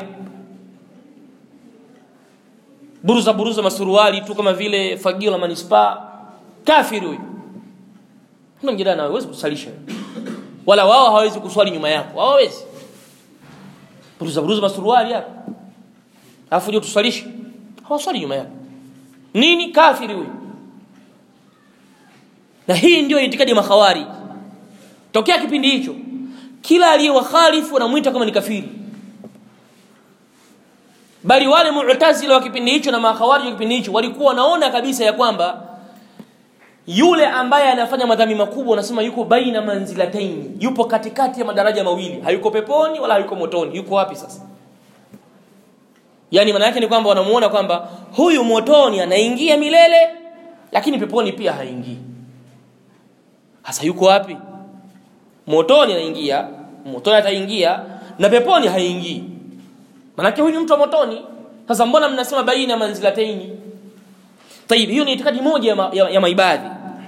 Buruza buruza masuruali tu kama vile fagio la manispa, kafir huyu. Kuna jirani nawe huwezi kusalisha, wala wao hawezi kuswali nyuma yako, hawawezi. Buruza buruza masuruali hapa, alafu je tusalishe? Hawaswali nyuma yako. Nini? Kafiri huyu. Na hii ndio itikadi ya makhawari. Tokea kipindi hicho kila aliyewakhalifu wanamuita kama ni kafiri. Bali wale mu'tazila wa kipindi hicho na makhawari wa kipindi hicho walikuwa wanaona kabisa ya kwamba yule ambaye anafanya madhambi makubwa wanasema yuko baina manzilataini, yupo katikati ya madaraja mawili, hayuko peponi wala hayuko motoni. Yuko wapi sasa? Yani maana yake ni kwamba wanamuona kwamba huyu motoni anaingia milele, lakini peponi pia haingii. Hasa yuko wapi? Motoni anaingia, motoni ataingia, na peponi haingii. Maana yake huyu mtu wa motoni. Sasa mbona mnasema baina manzilataini? Tayib, hiyo ni itikadi moja ya, ma, ya, ya maibadhi.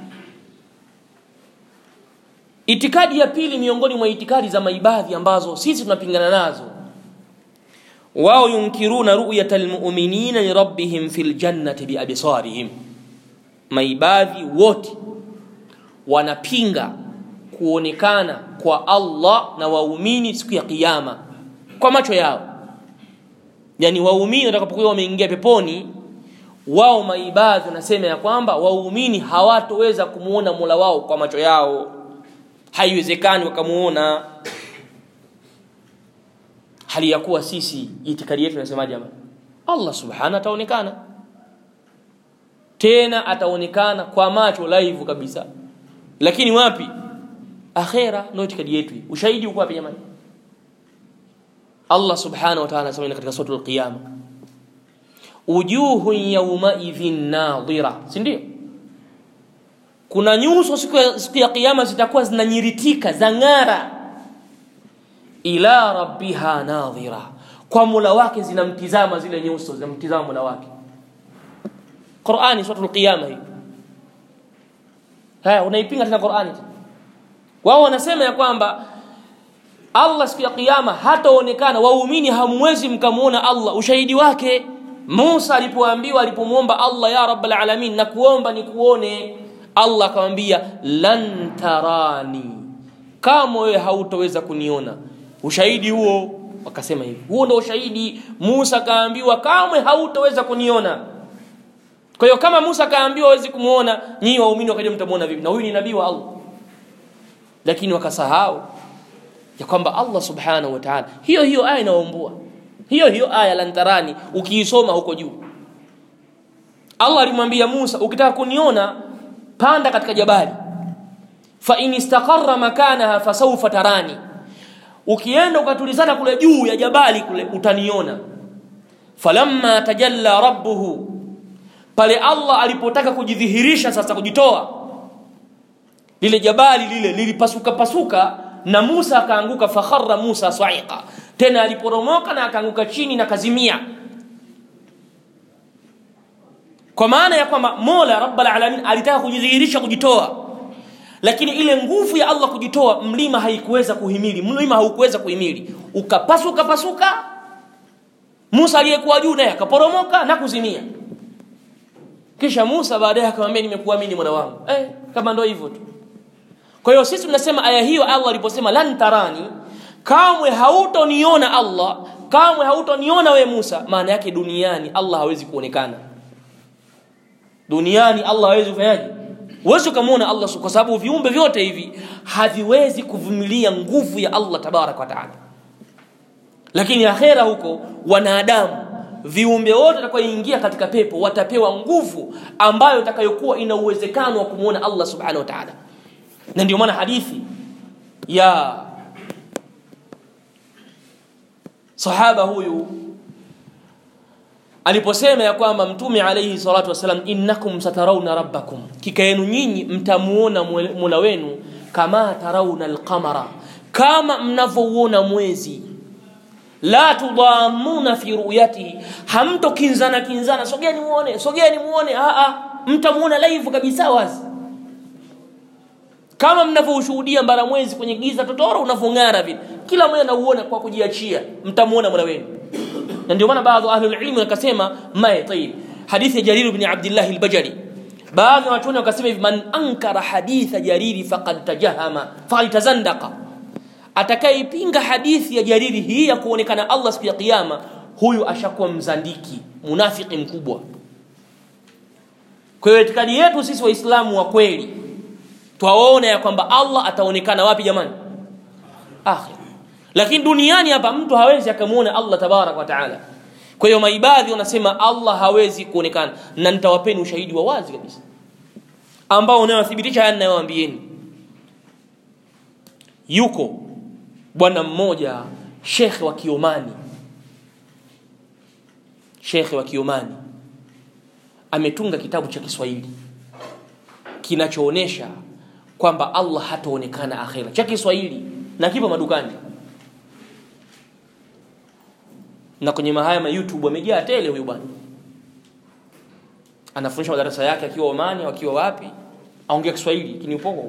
Itikadi ya pili miongoni mwa itikadi za maibadhi ambazo sisi tunapingana nazo, wao yunkiruna ru'yatal mu'minina li rabbihim fil jannati bi absarihim. Maibadhi wote wanapinga kuonekana kwa Allah na waumini siku ya kiyama kwa macho yao. Yani waumini watakapokuwa wameingia peponi, wao maibadhi wanasema ya kwamba waumini hawatoweza kumuona Mola wao kwa macho yao. Haiwezekani wakamuona. Hali ya kuwa sisi itikadi yetu inasema jamaa, Allah subhanahu ataonekana. Tena ataonekana kwa macho live kabisa. Lakini wapi? Akhera. Ndio itikadi yetu. Ushahidi uko wapi jamani? Allah subhanahu wa ta'ala anasema katika sura al-Qiyamah, wujuhun yawma idhin nadhira, si ndio? Kuna nyuso siku ya, siku ya kiyama zitakuwa zinanyiritika, zangara, ila rabbiha nadhira, kwa Mola wake zinamtizama zile nyuso, zinamtizama Mola wake. Qur'ani sura al-Qiyamah hii. Haya, unaipinga tena Qur'ani? Wao wanasema ya kwamba Allah siku ya kiyama hataonekana, waumini hamwezi mkamuona Allah. Ushahidi wake Musa alipoambiwa, alipomuomba Allah, ya rabbal alamin, na kuomba ni kuone, Allah akamwambia lan tarani, kama wewe hautoweza kuniona. Ushahidi huo wakasema hivi, huo ndio ushahidi. Musa kaambiwa kama hautoweza kuniona. Kwa hiyo kama Musa kaambiwa hawezi kumuona, nyinyi waumini wakaje mtamuona vipi? Na huyu ni nabii wa Allah. lakini wakasahau ya kwamba Allah subhanahu wa ta'ala, hiyo hiyo aya inaombua, hiyo hiyo aya lan tarani ukiisoma huko juu, Allah alimwambia Musa, ukitaka kuniona panda katika jabali, fa in istaqarra makanaha fasawfa tarani, ukienda ukatulizana kule juu ya jabali kule utaniona. Falamma tajalla rabbuhu, pale Allah alipotaka kujidhihirisha sasa, kujitoa, lile jabali lile lilipasuka pasuka na Musa akaanguka, fakharra Musa sa'iqa, tena aliporomoka na akaanguka chini na kazimia. Kwa maana ya kwamba Mola Rabbul Alamin alitaka kujidhihirisha, kujitoa, lakini ile nguvu ya Allah kujitoa, mlima haikuweza kuhimili, mlima haukuweza kuhimili, ukapasuka pasuka. Musa aliyekuwa juu naye akaporomoka na kuzimia. Kisha Musa baadaye akamwambia, nimekuamini mwana wangu. Eh, kama ndio hivyo tu. Kwa hiyo sisi tunasema aya hiyo Allah aliposema lan tarani, kamwe hautoniona Allah, kamwe hautoniona we Musa, maana yake duniani Allah hawezi kuonekana. Duniani Allah hawezi kufanyaje? Wewe kumuona Allah, kwa sababu viumbe vyote hivi haviwezi kuvumilia nguvu ya Allah tabarak wa taala. Lakini akhera huko, wanadamu, viumbe wote watakaoingia katika pepo watapewa nguvu ambayo itakayokuwa ina uwezekano wa kumuona Allah subhanahu wa ta'ala. Na ndio maana hadithi ya sahaba huyu aliposema ya kwamba Mtume alayhi salatu wasalam, innakum satarawna rabbakum, kika yenu nyinyi mtamuona Mola wenu, kama tarawna alqamara, kama mnavyoona mwezi, la tudamuna fi ru'yatihi, hamtokinzana kinzana, sogeeni muone, sogeeni muone, a a mtamuona live kabisa wazi, kama mnavyoshuhudia mbara mwezi kwenye giza totoro unavong'ara vile, kila mmoja anauona kwa kujiachia, mtamuona Mola wenu. Na ndio maana baadhi ahli ilmu wakasema ma tayib, hadithi ya Jarir ibn Abdullah al-Bajali, baadhi watu wakasema hivi, man ankara haditha Jariri faqad tajahama faqad tazandaqa, atakayepinga hadithi ya Jariri hii ya kuonekana Allah siku ya kiyama, huyu ashakuwa mzandiki, munafiki mkubwa. Kwa hiyo itikadi yetu sisi waislamu wa kweli, tuwaona ya kwamba Allah ataonekana wapi jamani? Akhir. Lakini duniani hapa mtu hawezi akamuona Allah tabarak wa taala. Kwa hiyo maibadhi wanasema Allah hawezi kuonekana, na nitawapeni ushahidi wa wazi kabisa ambao unayothibitisha haya ninayowaambieni. Yuko bwana mmoja, Sheikh wa Kiomani, Sheikh wa Kiomani ametunga kitabu cha Kiswahili kinachoonesha kwamba Allah hataonekana akhera, cha Kiswahili, na kipo madukani na kwenye mahaya ma YouTube amejaa tele. Huyu bwana anafundisha madarasa yake akiwa Omani au akiwa wapi, aongea Kiswahili kiniupogo,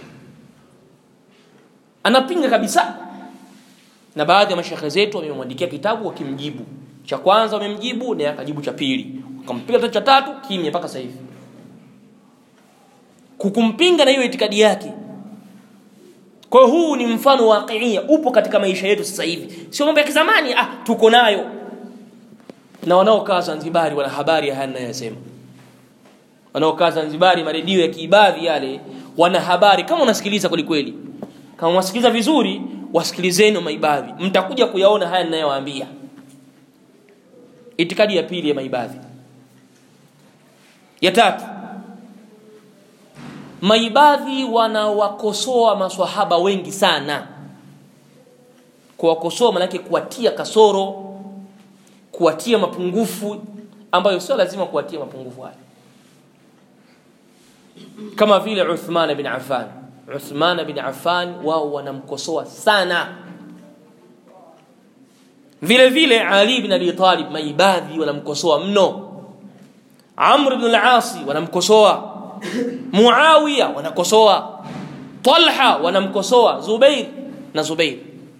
anapinga kabisa. Na baadhi ya mashekhe zetu wamemwandikia kitabu wakimjibu, cha kwanza wamemjibu na akajibu cha pili, akampiga cha tatu, kimya mpaka sasa hivi, kukumpinga na hiyo itikadi yake. Kwa huu ni mfano waqiia, upo katika maisha yetu sasa hivi, sio mambo ya kizamani. Ah, tuko nayo. Na wanaokaa Zanzibar wana habari ya haya ninayosema. Wanaokaa Zanzibar, maredio ya kiibadhi yale, wana habari. Kama unasikiliza kweli kweli, kama unasikiliza vizuri, wasikilizeni maibadhi, mtakuja kuyaona haya ninayowaambia. Itikadi ya pili ya maibadhi. Ya tatu, maibadhi wanawakosoa maswahaba wengi sana. Kuwakosoa maana yake kuwatia kasoro, kuwatia mapungufu ambayo sio lazima kuwatia mapungufu haya. Kama vile Uthman bin Affan. Uthman bin Affan wao wanamkosoa sana. Vile vile Ali bin Abi Talib maibadhi wanamkosoa mno. Amr ibn al-As wanamkosoa. Muawiya wanakosoa, Talha wanamkosoa, Zubair na Zubair,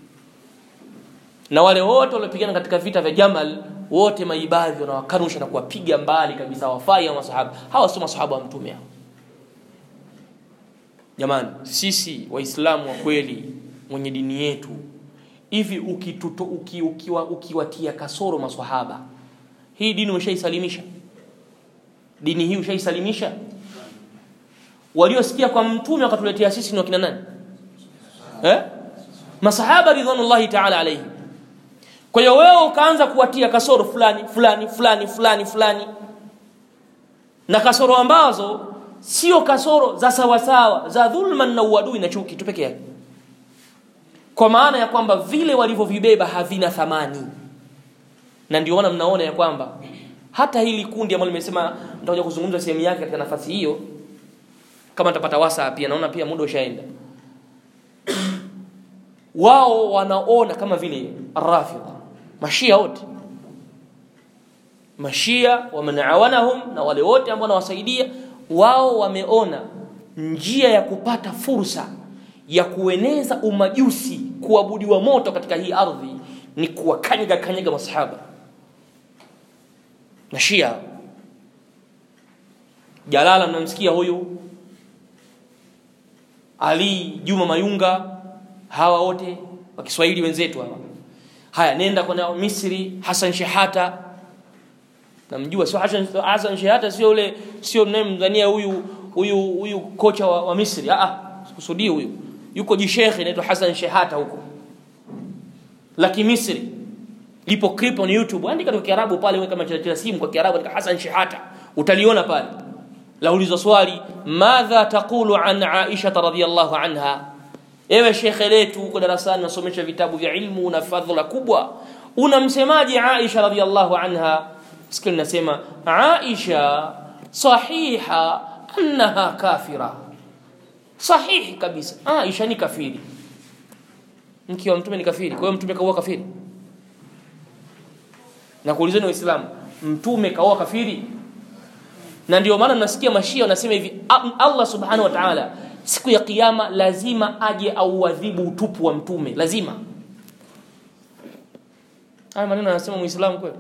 na wale wote waliopigana katika vita vya Jamal, wote maibadhi wanawakanusha na kuwapiga mbali kabisa, wafai wa masahaba. Hawa sio masahaba wa mtume hao. Jamani, sisi waislamu wa kweli mwenye dini yetu, hivi ukituto uki, ukiwa ukiwatia kasoro maswahaba, hii dini umeshaisalimisha? Dini hii ushaisalimisha? Waliosikia kwa mtume wakatuletea sisi ni wakina nani? eh masahaba ridwanullahi ta'ala alayhi. Kwa hiyo wewe ukaanza kuwatia kasoro fulani fulani fulani fulani fulani, na kasoro ambazo sio kasoro za sawa sawa, za dhulma na uadui na chuki tu peke yake, kwa maana ya kwamba vile walivyovibeba havina thamani. Na ndio maana mnaona ya kwamba hata hili kundi ambalo nimesema nitakuja kuzungumza sehemu yake katika nafasi hiyo, kama nitapata wasaa pia, naona pia muda ushaenda. Wao wanaona kama vile Rafidha, Mashia wote, Mashia wa manawanahum, na wale wote ambao wanawasaidia wao, wameona njia ya kupata fursa ya kueneza umajusi, kuabudiwa moto katika hii ardhi, ni kuwakanyaga kanyaga masahaba. Mashia Jalala mnamsikia huyu, Ali Juma Mayunga, hawa wote wa Kiswahili wenzetu hawa. Haya, nenda kwa Misri, Hassan Shehata, namjua sio Hassan Hassan Shehata, sio yule, sio mnayemdhania huyu huyu huyu kocha wa, wa Misri. Ah ah, kusudi huyu yuko jishekhi anaitwa Hassan Shehata huko la Misri. Lipo clip on YouTube, andika kwa Kiarabu pale, wewe kama cha simu kwa Kiarabu andika Hassan Shehata, utaliona pale. La ulizo swali, madha taqulu an Aisha radhiyallahu anha, ewe shekhe letu huko darasani nasomesha vitabu vya ilmu na fadhila kubwa, unamsemaje Aisha radhiyallahu anha? Sikia nasema Aisha sahiha annaha kafira, sahihi kabisa, Aisha ni kafiri. Mke wa mtume ni kafiri, kwa hiyo mtume kaoa kafiri? Na kuulizeni Waislamu, mtume kaoa kafiri? Na ndio maana mnasikia Mashia wanasema hivi, Allah subhanahu wa ta'ala siku ya kiyama lazima aje au adhibu utupu wa mtume, lazima. Haya maneno anasema Muislamu kweli?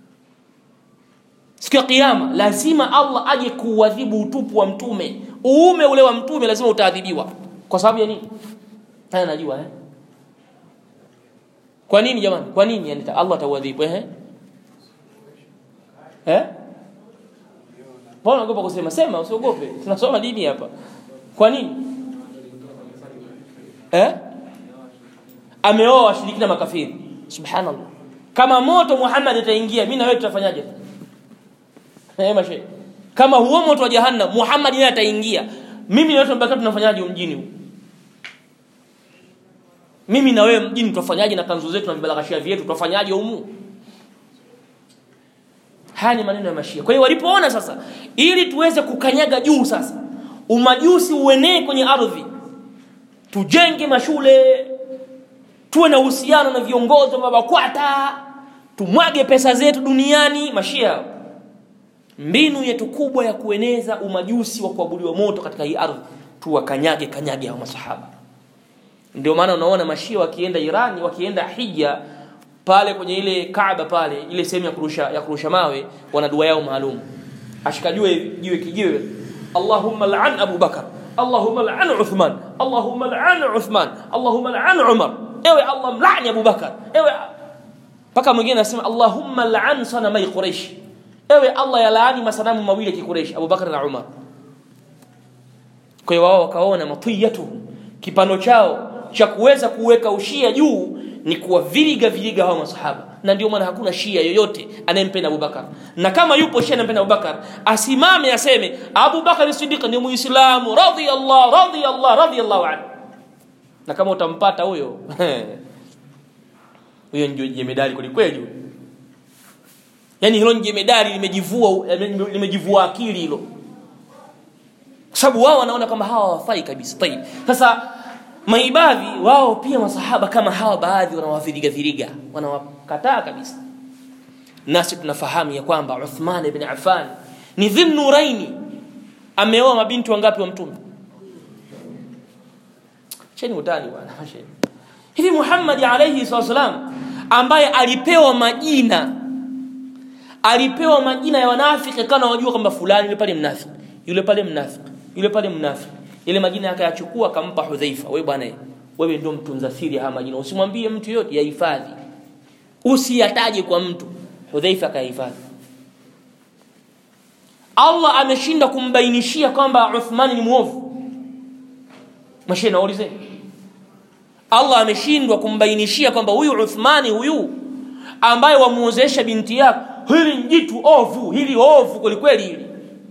Siku ya kiyama lazima Allah aje kuadhibu utupu wa mtume, uume ule wa mtume lazima utaadhibiwa. Kwa sababu ya nini? Haya najua eh. Kwa nini jamani? Kwa nini yani Allah ataadhibu eh? Eh? Mbona unaogopa kusema? Sema, usiogope. Tunasoma dini hapa. Kwa nini? Eh? Ameoa washirikina makafiri. Subhanallah. Kama moto Muhammad ataingia, mimi na wewe tutafanyaje? Eh mashe. Kama huo moto wa jahannam Muhammad yeye ataingia, mimi na wewe tunabaki tunafanyaje mjini huu? Mimi na wewe mjini tutafanyaje na kanzu zetu na vibalagashia vyetu tutafanyaje humu? Haya ni maneno ya Mashia. Kwa hiyo walipoona sasa ili tuweze kukanyaga juu sasa, umajusi uenee kwenye ardhi, tujenge mashule, tuwe na uhusiano na viongozi wa BAKWATA, tumwage pesa zetu duniani, Mashia mbinu yetu kubwa ya kueneza umajusi wa kuabudiwa moto katika hii ardhi, tuwakanyage kanyage hao masahaba. Ndio maana unaona Mashia wakienda Irani, wakienda hija pale kwenye ile Kaaba pale, ile sehemu ya kurusha ya kurusha mawe, wana dua yao maalum. Ashikajue jiwe kijiwe, Allahumma la'an Abu Bakar, Allahumma la'an Uthman, Allahumma la'an Uthman, Allahumma la'an Umar. Ewe Allah mlaani Abu Bakar. Ewe paka mwingine anasema Allahumma la'an sanamai Quraysh. Ewe Allah ya laani masanamu mawili ya Quraysh, Abu Bakar na Umar. Kwa hiyo wao wakaona matiyatu, kipano chao cha kuweza kuweka ushia juu ni kuwaviriga viriga hao masahaba. Na ndio maana hakuna Shia yoyote anayempenda Abu Bakar. Na kama yupo Shia anayempenda Abu Bakar, asimame aseme Abu Bakar Siddiq ni Muislamu, radhiyallahu radhiyallahu radhiyallahu anhu. Na kama utampata huyo huyo ndio jemedari kweli kweli. Yaani hilo jemedari limejivua limejivua akili hilo. Sababu wao wanaona kama hawa hawafai kabisa. Tayeb. Sasa maibadhi wao pia masahaba kama hawa baadhi wanawaviriga viriga, wanawakataa kabisa. Nasi tunafahamu ya kwamba Uthman ibn Affan ni Dhinnuraini, ameoa mabinti wangapi wa mtume? Cheni utani bwana. Hivi Muhammad alayhi wasallam ambaye alipewa majina alipewa majina ya wanafiki, kana wajua kwamba fulani yule pale mnafiki, yule pale mnafiki, yule pale mnafiki, ile majina akayachukua akampa Hudhaifa. Wewe bwana, wewe ndio mtunza siri haya majina, usimwambie mtu yote, yahifadhi, usiyataje kwa mtu. Hudhaifa akahifadhi. Allah ameshinda kumbainishia kwamba Uthman ni muovu. Mashina waulize, Allah ameshindwa kumbainishia kwamba huyu Uthmani huyu ambaye wamuozesha binti yako, hili ni jitu ovu, hili ovu kweli kweli hili.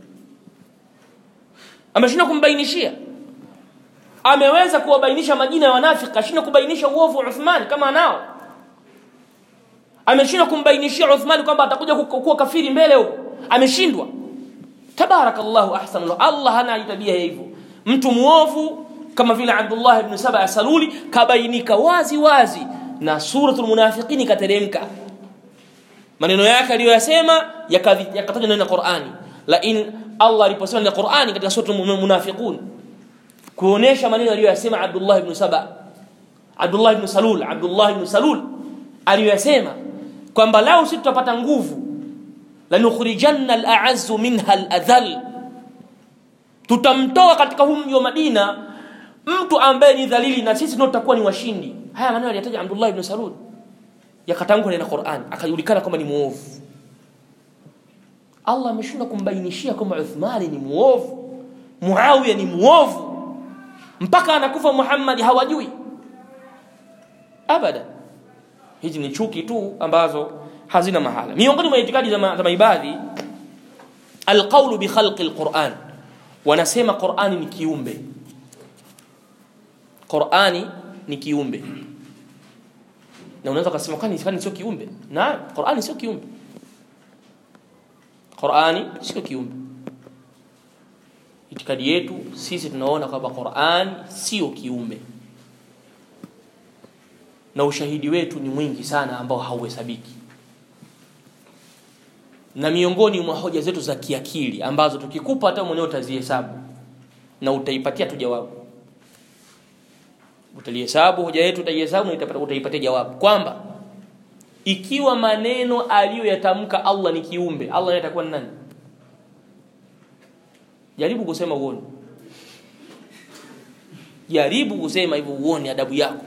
Ameshindwa kumbainishia. Ameweza kuwabainisha majina ya wanafiki, ashindwa kubainisha uovu Uthman kama anao. Ameshindwa kumbainishia Uthman kwamba atakuja kuwa kafiri mbele huko. Ameshindwa. Tabarakallahu ahsanul. Allah hana tabia hivyo. Mtu muovu kama vile Abdullah ibn Saba as-Saluli kabainika wazi wazi na suratul munafiqin kateremka. Maneno yake aliyosema yakatajwa ndani ya Qur'ani. La in Allah aliposema ndani ya Qur'ani katika suratul munafiqun kuonesha maneno aliyosema Abdullah ibn Saba, Abdullah ibn Salul, Abdullah ibn Salul aliyosema kwamba lao sisi tutapata nguvu la nukhrijanna al-a'azzu minha al-adhall, tutamtoa katika huu mji wa Madina mtu ambaye ni dhalili na sisi ndio tutakuwa ni washindi. Haya maneno aliyataja Abdullah ibn Salul yakatangwa na Qur'an, akajulikana kama ni muovu. Allah ameshindwa kumbainishia kama Uthmani ni muovu, Muawiya ni muovu, mpaka anakufa Muhammad hawajui abada. Hizi ni chuki tu ambazo hazina mahala. Miongoni mwa itikadi za maibadhi alqawlu bi khalqi alquran, wanasema Qur'ani ni kiumbe. Qur'ani ni kiumbe. Na unaweza kusema kwani kwani sio kiumbe? Na Qur'ani sio kiumbe. Qur'ani sio kiumbe. Itikadi yetu sisi tunaona kwamba Qur'an sio kiumbe. Na ushahidi wetu ni mwingi sana ambao hauhesabiki. Na miongoni mwa hoja zetu za kiakili ambazo tukikupa hata mwenyewe utazihesabu na utaipatia tu jawabu. Utalihesabu hoja yetu, utaihesabu na utapata utaipatia jawabu kwamba ikiwa maneno aliyoyatamka Allah ni kiumbe, Allah atakuwa ni nani? Jaribu kusema uone. Jaribu kusema hivyo uone adabu yako.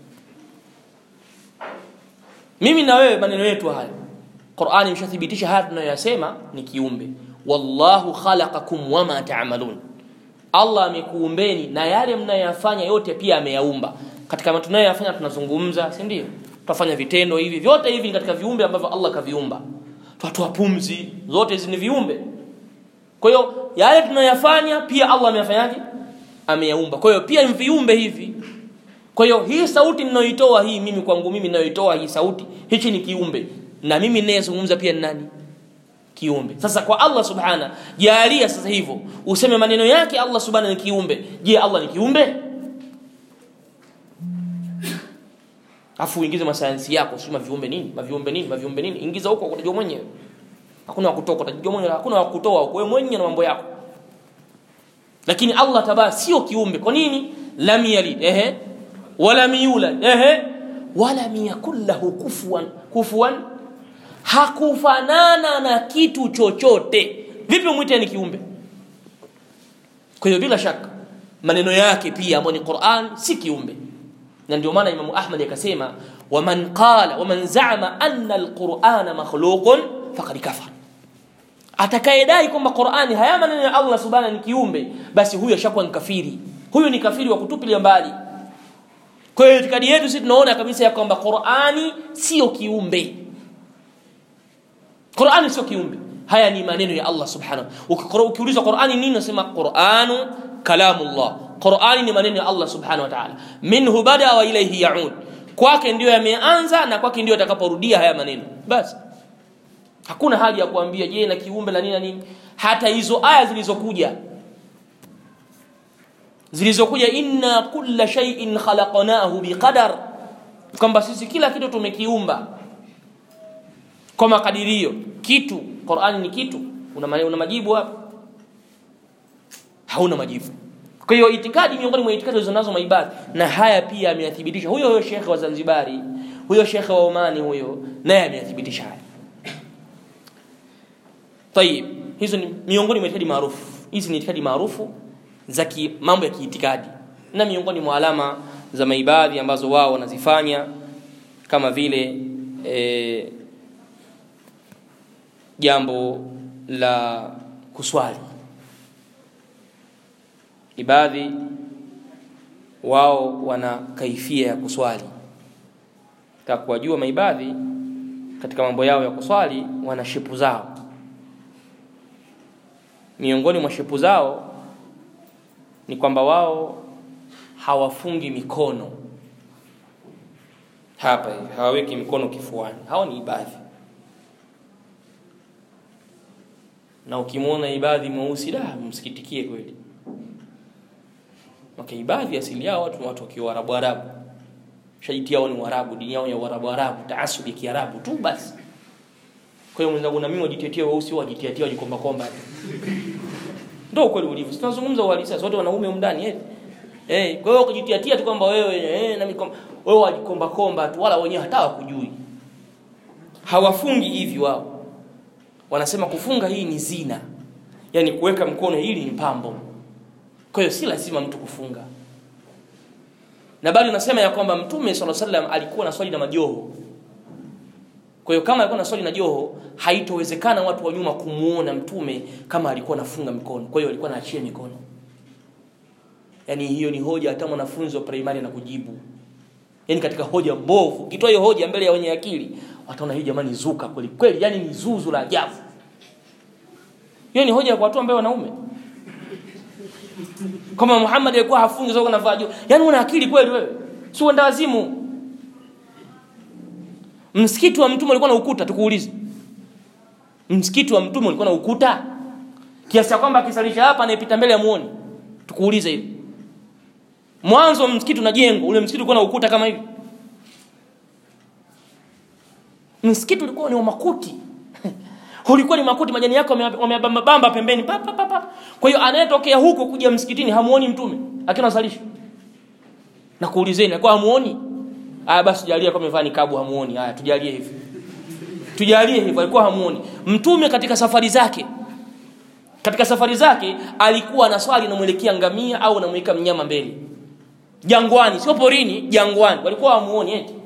Mimi na wewe maneno yetu haya Qur'ani imeshathibitisha haya tunayosema ni kiumbe. Wallahu khalaqakum wama ta'malun. Allah amekuumbeni na yale mnayofanya yote pia ameyaumba. Katika tunayoyafanya tunazungumza, si ndio? Tutafanya vitendo hivi, vyote hivi ni katika viumbe ambavyo Allah kaviumba. Tutatoa pumzi, zote hizi ni viumbe. Kwa hiyo yale tunayofanya pia Allah ameyafanyaje? Ameyaumba. Kwa hiyo pia ni viumbe hivi. Kwa hiyo hii sauti ninayoitoa hii mimi kwangu mimi ninayoitoa hii sauti, hichi ni kiumbe. Na mimi ninayezungumza pia ni nani? Kiumbe. Sasa kwa Allah subhana, jalia sasa hivyo useme maneno yake Allah subhana ni kiumbe. Je, Allah ni kiumbe? Afu uingize masayansi yako, sema viumbe nini? Maviumbe nini? Maviumbe nini? Ingiza huko utajua mwenyewe. Hakuna wakutoka, utajua mwenyewe, hakuna wakutoa huko wewe mwenyewe na mambo yako. Lakini Allah tabaa sio kiumbe. Kwa nini? Lam yalid, ehe, wala yulad, ehe, wala yakul lahu kufuwan, kufuwan, hakufanana na kitu chochote. Vipi umuite ni kiumbe? Kwa hiyo bila shaka maneno yake pia ambayo ni Qur'an si kiumbe. Na ndio maana Imam Ahmad akasema waman qala waman za'ama anna al-Qur'ana makhluqun faqad kafara. Atakayedai kwamba Qur'ani haya maneno ya Allah subhanahu ni kiumbe, basi huyo ashakuwa ni kafiri. Huyo ni kafiri wa kutupilia mbali. Kwa hiyo itikadi yetu sisi tunaona kabisa ya kwamba Qur'ani sio kiumbe. Qur'ani sio kiumbe. Haya ni maneno ya Allah subhanahu. Ukiuliza Qur'ani nini, unasema Qur'anu kalamullah. Qur'ani ni maneno ya Allah subhanahu wa ta'ala. Minhu bada wa ilayhi yaud. Kwake ndio yameanza na kwake ndio atakaporudia haya maneno. Basi. Hakuna haja ya kuambia je na kiumbe la nini na nini. Hata hizo aya zilizokuja zilizokuja inna kulla shay'in khalaqnahu biqadar, kwamba sisi kila kitu tumekiumba kwa makadirio. Kitu Qur'ani ni kitu, una una majibu hapo? Hauna majibu. Kwa hiyo itikadi miongoni mwa itikadi zinazo maibadhi, na haya pia ameyathibitisha huyo huyo Sheikh wa Zanzibari, huyo Sheikh wa Omani huyo, naye ameyathibitisha haya. Tayeb, hizo ni miongoni mwa itikadi maarufu. Hizi ni itikadi maarufu za mambo ya kiitikadi, na miongoni mwa alama za maibadhi ambazo wao wanazifanya kama vile e, jambo la kuswali. Ibadhi wao wana kaifia ya kuswali. Taka kuwajua maibadhi katika mambo yao ya kuswali, wana shepu zao. Miongoni mwa shepu zao ni kwamba wao hawafungi mikono hapa, hawaweki mikono kifuani. Hao ni ibadhi. Na ukimwona ibadhi mweusi, da, msikitikie kweli. Maka ibadhi asili yao watu watu wa Kiarabu Arabu. Shajitia wao ni Waarabu, dini yao ya Waarabu Arabu, taasubi ya Kiarabu tu basi. Kwa hiyo mwenzangu na mimi wajitetie weusi, wajitetie wajikomba komba. Ndio kweli ulivyo. Tunazungumza uhalisia, wote wanaume umndani eh. Eh, kwa hiyo ukijitiatia tu kwamba wewe eh na mimi wewe wajikomba komba tu, wala wenyewe hata hawakujui. Hawafungi hivi wao. Wanasema kufunga hii ni zina. Yaani kuweka mkono hili ni pambo. Kwa hiyo si lazima mtu kufunga. Na bali unasema ya kwamba Mtume sallallahu alaihi wasallam alikuwa na swali na majoho. Kwa hiyo kama alikuwa na swali na joho, haitowezekana watu wa nyuma kumuona Mtume kama alikuwa anafunga mikono. Kwa hiyo alikuwa anaachia mikono. Yaani hiyo ni hoja hata mwanafunzi wa primary na kujibu. Yaani katika hoja mbovu, ukitoa hiyo hoja mbele ya wenye akili, wataona hii jamani zuka kweli kweli, yani ni zuzu la ajabu. Hiyo ni hoja kwa watu ambao wanaume. Kama Muhammad alikuwa hafungi sio kuna vajo. Yaani una akili kweli wewe? Si uenda wazimu. Msikiti wa Mtume ulikuwa na ukuta, tukuulize. Msikiti wa Mtume ulikuwa na ukuta? Kiasi cha kwamba akisalisha hapa anayepita mbele amuone. Tukuulize hivi. Mwanzo msikiti unajengwa, ule msikiti ulikuwa na ukuta kama hivi? Msikiti ulikuwa ni wa makuti. Ulikuwa ni makuti, majani yako wamebamba bamba pembeni pa pa pa. Kwa hiyo anayetokea huko kuja msikitini hamuoni Mtume akiwa anasalisha. Na kuulizeni alikuwa hamuoni? Aya basi jalia kama amevaa nikabu hamuoni. Haya tujalie hivi. Tujalie hivi alikuwa hamuoni. Mtume katika safari zake katika safari zake alikuwa anaswali na mwelekea ngamia au anamweka mnyama mbele. Jangwani, sio porini, jangwani. Walikuwa hamuoni eti.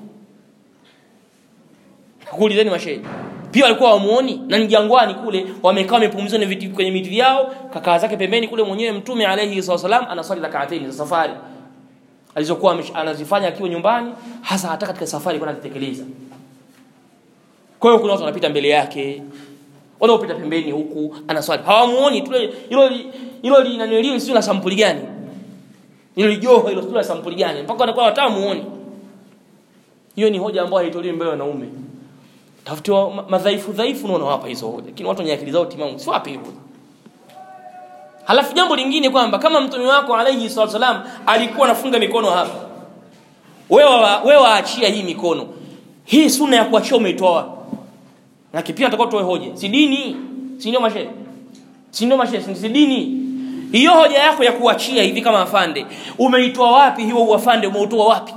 Kuulizeni mashehe. Pia walikuwa hamuoni na ni jangwani kule wamekaa wamepumzika na viti kwenye miti yao, kaka zake pembeni kule mwenyewe Mtume alayhi wasallam anaswali rak'atayn za safari alizokuwa anazifanya akiwa nyumbani, hasa hata katika safari kwa anatekeleza. Kwa hiyo kuna watu wanapita mbele yake, wale wapita pembeni huku anaswali. Hawamuoni tu hilo hilo linaniliwi sio la sampuli gani? Hilo joho hilo sio la sampuli gani? Mpaka wanakuwa watamuoni. Hiyo ni hoja ambayo haitolewi mbele wanaume. Tafutiwa madhaifu dhaifu unaona hapa hizo hoja. Lakini watu wenye akili zao timamu si wapi hiyo. Halafu jambo lingine kwamba kama Mtume wako alayhi wasallam alikuwa anafunga mikono hapa, wewe wewe aachia hii mikono. Hii sunna ya kuachia umeitoa. Na kipia atakao toe hoja. Si dini, si ndio mashehe? Si ndio mashehe, si dini. Hiyo hoja yako ya kuachia hivi kama afande, umeitoa wapi hiyo uafande umeutoa wapi?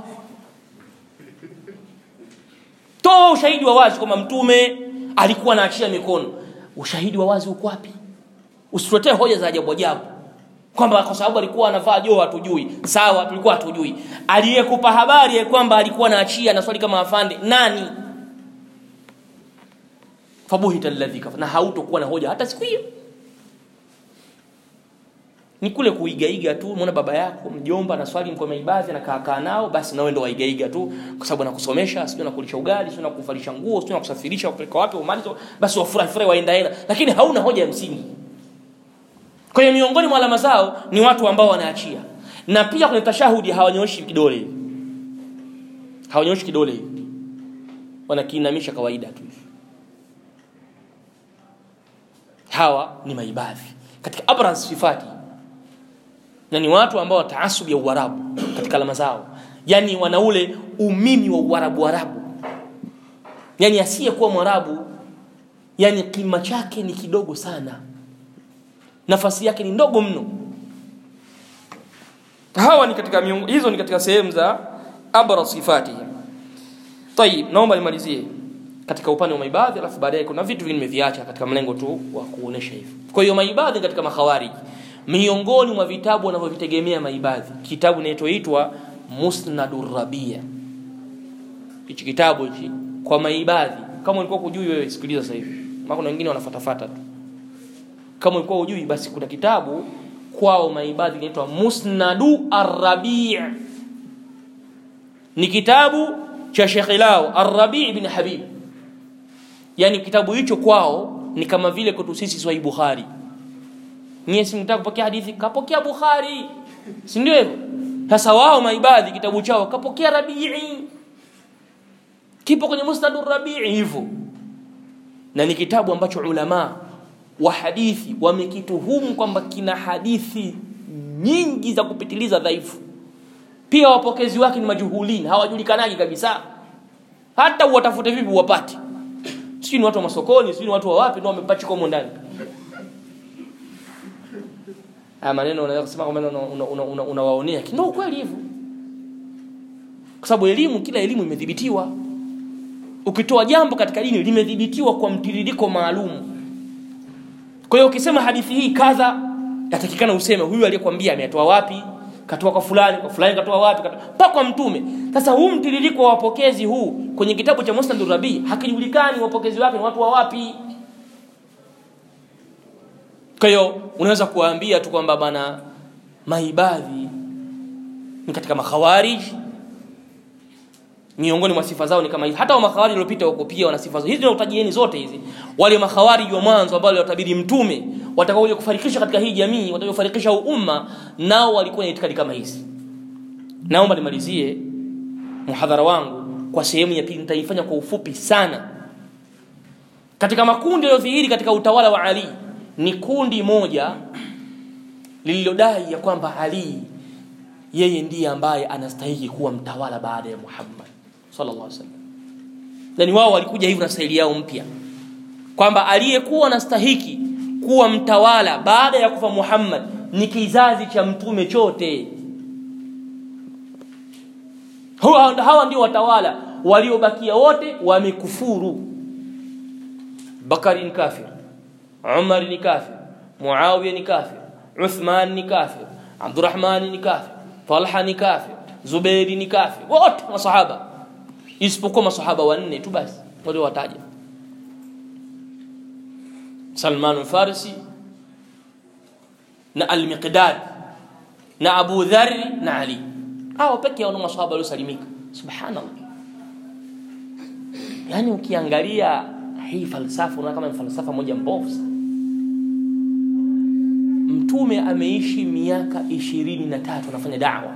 Toa ushahidi wa wazi kwamba Mtume alikuwa anaachia mikono. Ushahidi wa wazi uko wapi? Usituletee hoja za ajabu ajabu. Kwamba kwa sababu alikuwa anavaa joho hatujui. Sawa, tulikuwa hatujui. Aliyekupa habari ya kwamba alikuwa anaachia na swali kama afande nani? Fabuhita alladhi kafa. Na hautokuwa na hoja hata siku hiyo. Ni kule kuigaiga tu, muone baba yako mjomba na swali mko maibadhi na kaa nao, basi na wewe ndio waigaiga tu kwa sababu anakusomesha, sio nakulisha ugali, sio nakufalisha nguo, sio nakusafirisha kupeleka wapi umalizo, basi wafurahi furahi waenda hela, lakini hauna hoja ya msingi. Kwa hiyo miongoni mwa alama zao ni watu ambao wanaachia. Na pia kwenye tashahudi hawanyoshi kidole. Hawanyoshi kidole. Wanakiinamisha kawaida tu. Hawa ni maibadhi katika abraz sifati. Na ni watu ambao wataasubu ya Uarabu katika alama zao. Yaani wana ule umimi wa Uarabu Arabu. Yaani asiyekuwa Mwarabu, yani kima chake ni kidogo sana. Nafasi yake ni ndogo mno. Hawa ni katika miungu, hizo ni katika sehemu za abra sifati. Tayib, naomba nimalizie katika upande wa maibadhi, alafu baadaye kuna vitu vingi nimeviacha katika mlengo tu wa kuonesha hivi. Kwa hiyo maibadhi katika makhawarij, miongoni mwa vitabu wanavyovitegemea maibadhi, kitabu kinaitwa Musnadur Rabia. Hichi kitabu hichi kwa maibadhi, kama ulikuwa hujui wewe sikiliza sasa hivi. Maana kuna wengine wanafuatafuata tu. Kama ulikuwa hujui basi kuna kitabu kwao maibadhi kinaitwa Musnadu Ar-Rabi'. ni kitabu cha Sheikh lao Ar-Rabi' ibn Habib. Yani kitabu hicho kwao ni kama vile kwetu sisi Sahih Bukhari. Nyie si mtaka kupokea hadithi kapokea Bukhari, si ndio hivyo? Sasa wao maibadhi kitabu chao kapokea Rabi'i, kipo kwenye Musnad ar-Rabi' hivyo. Na ni kitabu ambacho ulama wa hadithi wamekituhumu kwamba kina hadithi nyingi za kupitiliza dhaifu. Pia wapokezi wake ni majuhulini, hawajulikanaji kabisa. Hata uwatafute vipi uwapate. Sio ni watu wa masokoni, sio ni watu wa wapi ndio wamepachika huko ndani. Haya maneno unaweza kusema kama unawaonea, ndio ukweli hivyo. Kwa sababu elimu, kila elimu imedhibitiwa. Ukitoa jambo katika dini limedhibitiwa kwa mtiririko maalum. Kwa hiyo ukisema hadithi hii kadha, yatakikana useme huyu aliyekwambia ametoa wapi, katoa kwa fulani, kwa fulani katoa wapi, katoa mpaka kwa mtume. Sasa huu mtiririko wa wapokezi huu kwenye kitabu cha Musnad ar-Rabi' hakijulikani wapokezi wake ni watu wa wapi. Kwa hiyo unaweza kuambia tu kwamba bana maibadhi ni katika makhawarij, miongoni mwa sifa zao ni kama hizi. Hata wa makhawarij waliopita huko pia wana sifa zao. Hizi ndio utajieni zote hizi. Wale makhawarij wa mwanzo ambao walitabiri mtume watakao kuja kufarikisha katika hii jamii, watakao kufarikisha umma, nao walikuwa na itikadi kama hizi. Naomba nimalizie muhadhara wangu kwa sehemu ya pili, nitaifanya kwa ufupi sana. Katika makundi yaliyodhihiri katika utawala wa Ali ni kundi moja lililodai ya kwamba Ali yeye ndiye ambaye anastahili kuwa mtawala baada ya Muhammad sallallahu alaihi wasallam. Yani wao walikuja hivi na staili yao mpya kwamba aliyekuwa anastahili kuwa mtawala baada ya kufa Muhammad ni kizazi cha mtume chote. Hawa hawa ndio watawala, waliobakia wote wamekufuru. Bakari ni kafir, Umar ni kafir, Muawiya ni kafir, Uthman ni kafir, Abdurrahman ni kafir, Talha ni kafir, Zubair ni kafir, wote masahaba isipokuwa masahaba wanne tu basi wale wataja: Salman al-Farisi na Al-Miqdad na Abu Dharr na Ali. Hao pekee wana masahaba waliosalimika. Subhanallah. Yani ukiangalia hii falsafa unaona kama falsafa moja mbovu sana. Mtume ameishi miaka ishirini na tatu anafanya da'wa.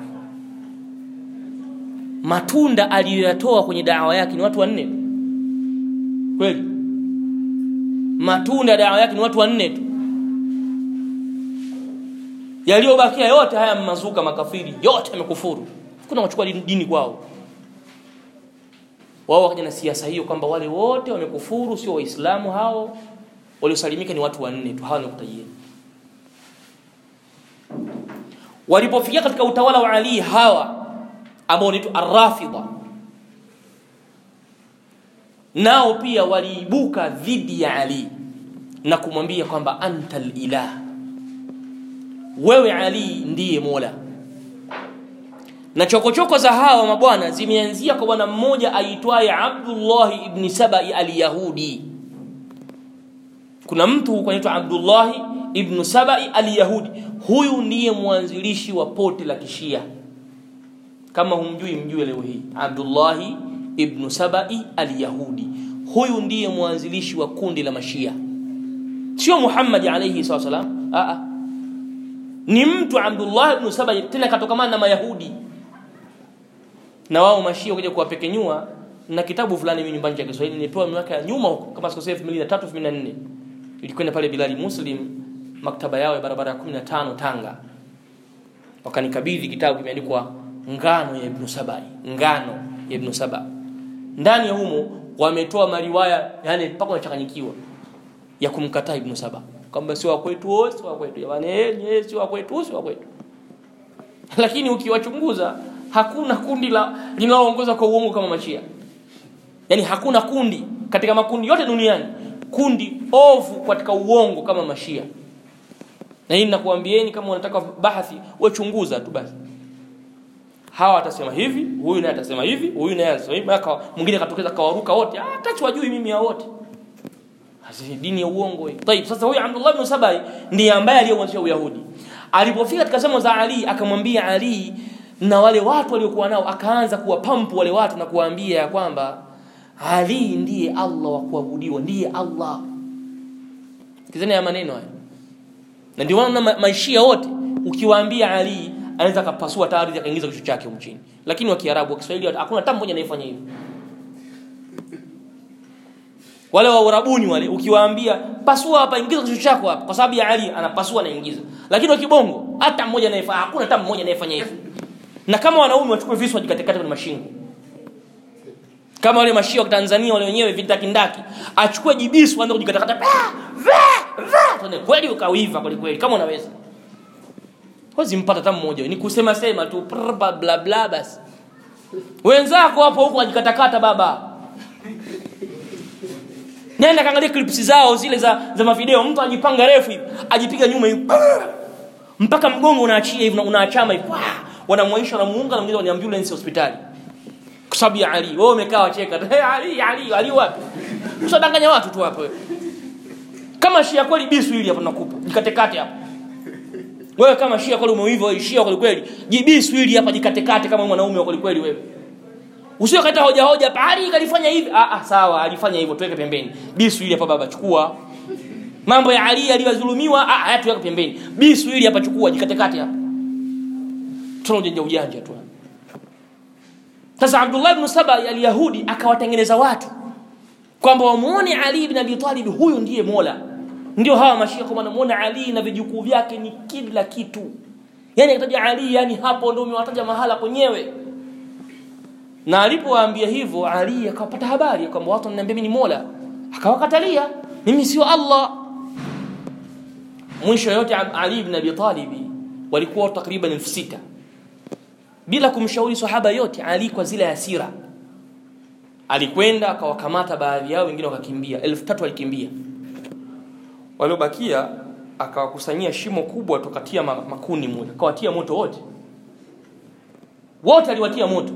Matunda aliyotoa kwenye da'wa yake ni watu wanne. Kweli? Matunda ya da'wa yake ni watu wanne tu. Yaliyobakia yote haya mazuka makafiri, yote yamekufuru. Kuna wachukua dini, dini kwao. Wao wakaja na siasa hiyo kwamba wale wote wamekufuru, sio waislamu hao. Waliosalimika ni watu wanne tu, hawa ni kutajeni. Walipofikia katika utawala wa Ali hawa ambao ni Ar-Rafidha, nao pia waliibuka dhidi ya Ali na kumwambia kwamba antal ilah, wewe Ali ndiye Mola. Na chokochoko za hawa mabwana zimeanzia kwa bwana mmoja aitwaye Abdullah ibn Sabai al-Yahudi. Kuna mtu huko anaitwa Abdullah ibn Sabai al-Yahudi. Huyu ndiye mwanzilishi wa pote la Kishia. Kama humjui mjue leo hii. Abdullah ibn Sabai al-Yahudi. Huyu ndiye mwanzilishi wa kundi la Mashia. Sio Muhammad alayhi wasallam. A a. Ni mtu Abdullah ibn Sabai, tena katokamana na Mayahudi. Na wao Mashia kuja kuwapekenyua na kitabu fulani mimi nyumbani cha Kiswahili nilipewa miaka ya nyuma huko kama sikosea elfu mbili na tatu elfu mbili na nne. Ilikwenda pale Bilali Muslim maktaba yao ya barabara ya kumi na tano Tanga. Wakanikabidhi kitabu kimeandikwa Ngano ya Ibn Sabai, Ngano ya Ibn Saba. Ndani ya humo wametoa mariwaya, yani mpaka unachanganyikiwa, ya kumkataa Ibn Saba kwamba si wa kwetu, si wa kwetu, jamani, yeye si wa kwetu, si wa kwetu. Lakini ukiwachunguza hakuna kundi la linaloongoza kwa uongo kama Mashia. Yani hakuna kundi katika makundi yote duniani kundi ovu katika uongo kama Mashia. Na hii ninakuambieni, kama unataka bahathi wachunguza tu basi. Hawa atasema hivi, huyu naye atasema hivi, huyu naye atasema hivi, mpaka mwingine katokeza kawaruka wote. Ah, tachwajui mimi ya wote. Hasi dini ya uongo hii. Tayeb, sasa huyu Abdullah ibn Sabai ndiye ambaye aliyeanzisha Uyahudi. Alipofika katika zama za Ali akamwambia Ali, na wale watu waliokuwa nao, akaanza kuwapampu wale watu na kuwaambia ya kwamba Ali ndiye Allah wa kuabudiwa, ndiye Allah. Kizeni ya maneno haya. Na ndio wana ma maishia wote ukiwaambia Ali anaweza kapasua taarifa akaingiza kichwa chake mchini. Lakini wa Kiarabu wa Kiswahili hakuna hata mmoja anayefanya hivyo. Wale wa Arabuni wale ukiwaambia pasua hapa, ingiza kichwa chako hapa, kwa sababu ya Ali anapasua na ingiza. Lakini wa Kibongo hata mmoja anayefanya, hakuna hata mmoja anayefanya hivyo. Na kama wanaume wachukue visu wajikatekate kwenye mashingo. Kama wale mashia wa Tanzania wale wenyewe vitakindaki, achukue jibisu aanze kujikatakata. Va va tone kweli ukawiva kweli kweli kama unaweza. Huwezi mpata hata mmoja. Ni kusema sema tu bla bla bla basi. Wenzako hapo huko wajikatakata baba. Nenda kaangalia clips zao zile za za mavideo, mtu ajipanga refu hivi, ajipiga nyuma hivi. Mpaka mgongo unaachia hivi na unaachama hivi. Wanamwaisha na muunga na mwingine ni ambulance hospitali. Kwa sababu ya Ali. Wewe umekaa wacheka. Hey, Ali, Ali, Ali wapi? Usadanganya watu tu hapo wewe. Kama Shia kweli bisu hili hapa nakupa. Jikatekate hapa. Wewe kama Shia kweli umeiva, wewe Shia kweli kweli, jibisu hili hapa jikatekate kama mwanaume kweli kweli wewe. Usio kaita hoja hoja, Ali kalifanya hivi. Ah ah sawa, alifanya hivyo, tuweke pembeni. Bisu hili hapa baba chukua. Mambo ya Ali aliyodhulumiwa, ah haya tuweke pembeni. Bisu hili hapa chukua, jikatekate hapa. Tunaojenja ujanja tu. Sasa Abdullah ibn Saba al-Yahudi akawatengeneza watu kwamba wamuone Ali ibn Abi Talib huyu ndiye Mola. Ndio hawa mashia kwa wanamuona Ali na vijukuu vyake ni kila kitu. Yaani akitaja Ali, yani hapo ndio umewataja mahala kwenyewe. Na alipowaambia hivyo, Ali akapata habari kwamba watu wananiambia mimi ni Mola. Akawakatalia, mimi sio Allah. Mwisho yote Ali ibn Abi Talib walikuwa takriban elfu sita. Bila kumshauri sahaba yote, Ali kwa zile hasira alikwenda akawakamata baadhi yao, wengine wakakimbia. elfu tatu walikimbia. Waliobakia akawakusanyia shimo kubwa, tukatia makuni moja, akawatia moto wote. Wote aliwatia moto.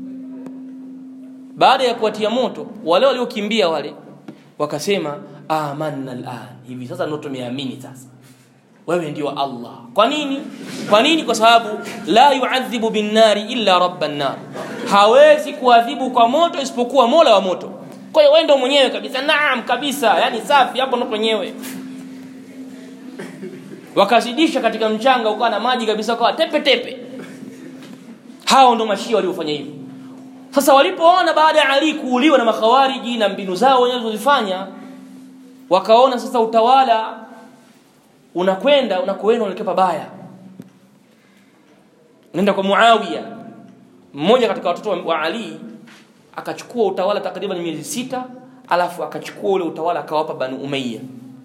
Baada ya kuwatia moto, wale waliokimbia wale wakasema amanna al'an, hivi sasa ndio tumeamini sasa wewe ndio Allah. Kwa nini? Kwa nini? Kwa sababu la yu'adhibu bin nari illa rabban nar, hawezi kuadhibu kwa moto isipokuwa Mola wa moto. Kwa hiyo wewe ndio mwenyewe kabisa. Naam kabisa, yani safi hapo ndo mwenyewe. Wakazidisha katika mchanga ukawa na maji kabisa, ukawa tepe tepe. Hao ndo mashia waliofanya hivyo. Sasa walipoona baada ya Ali kuuliwa na makhawariji na mbinu zao wanazozifanya, wakaona sasa utawala unakwenda unakoenda unaelekea pabaya. Nenda kwa Muawiya, mmoja katika watoto wa Ali, akachukua utawala takriban miezi sita, alafu akachukua ule utawala akawapa Banu Umayya.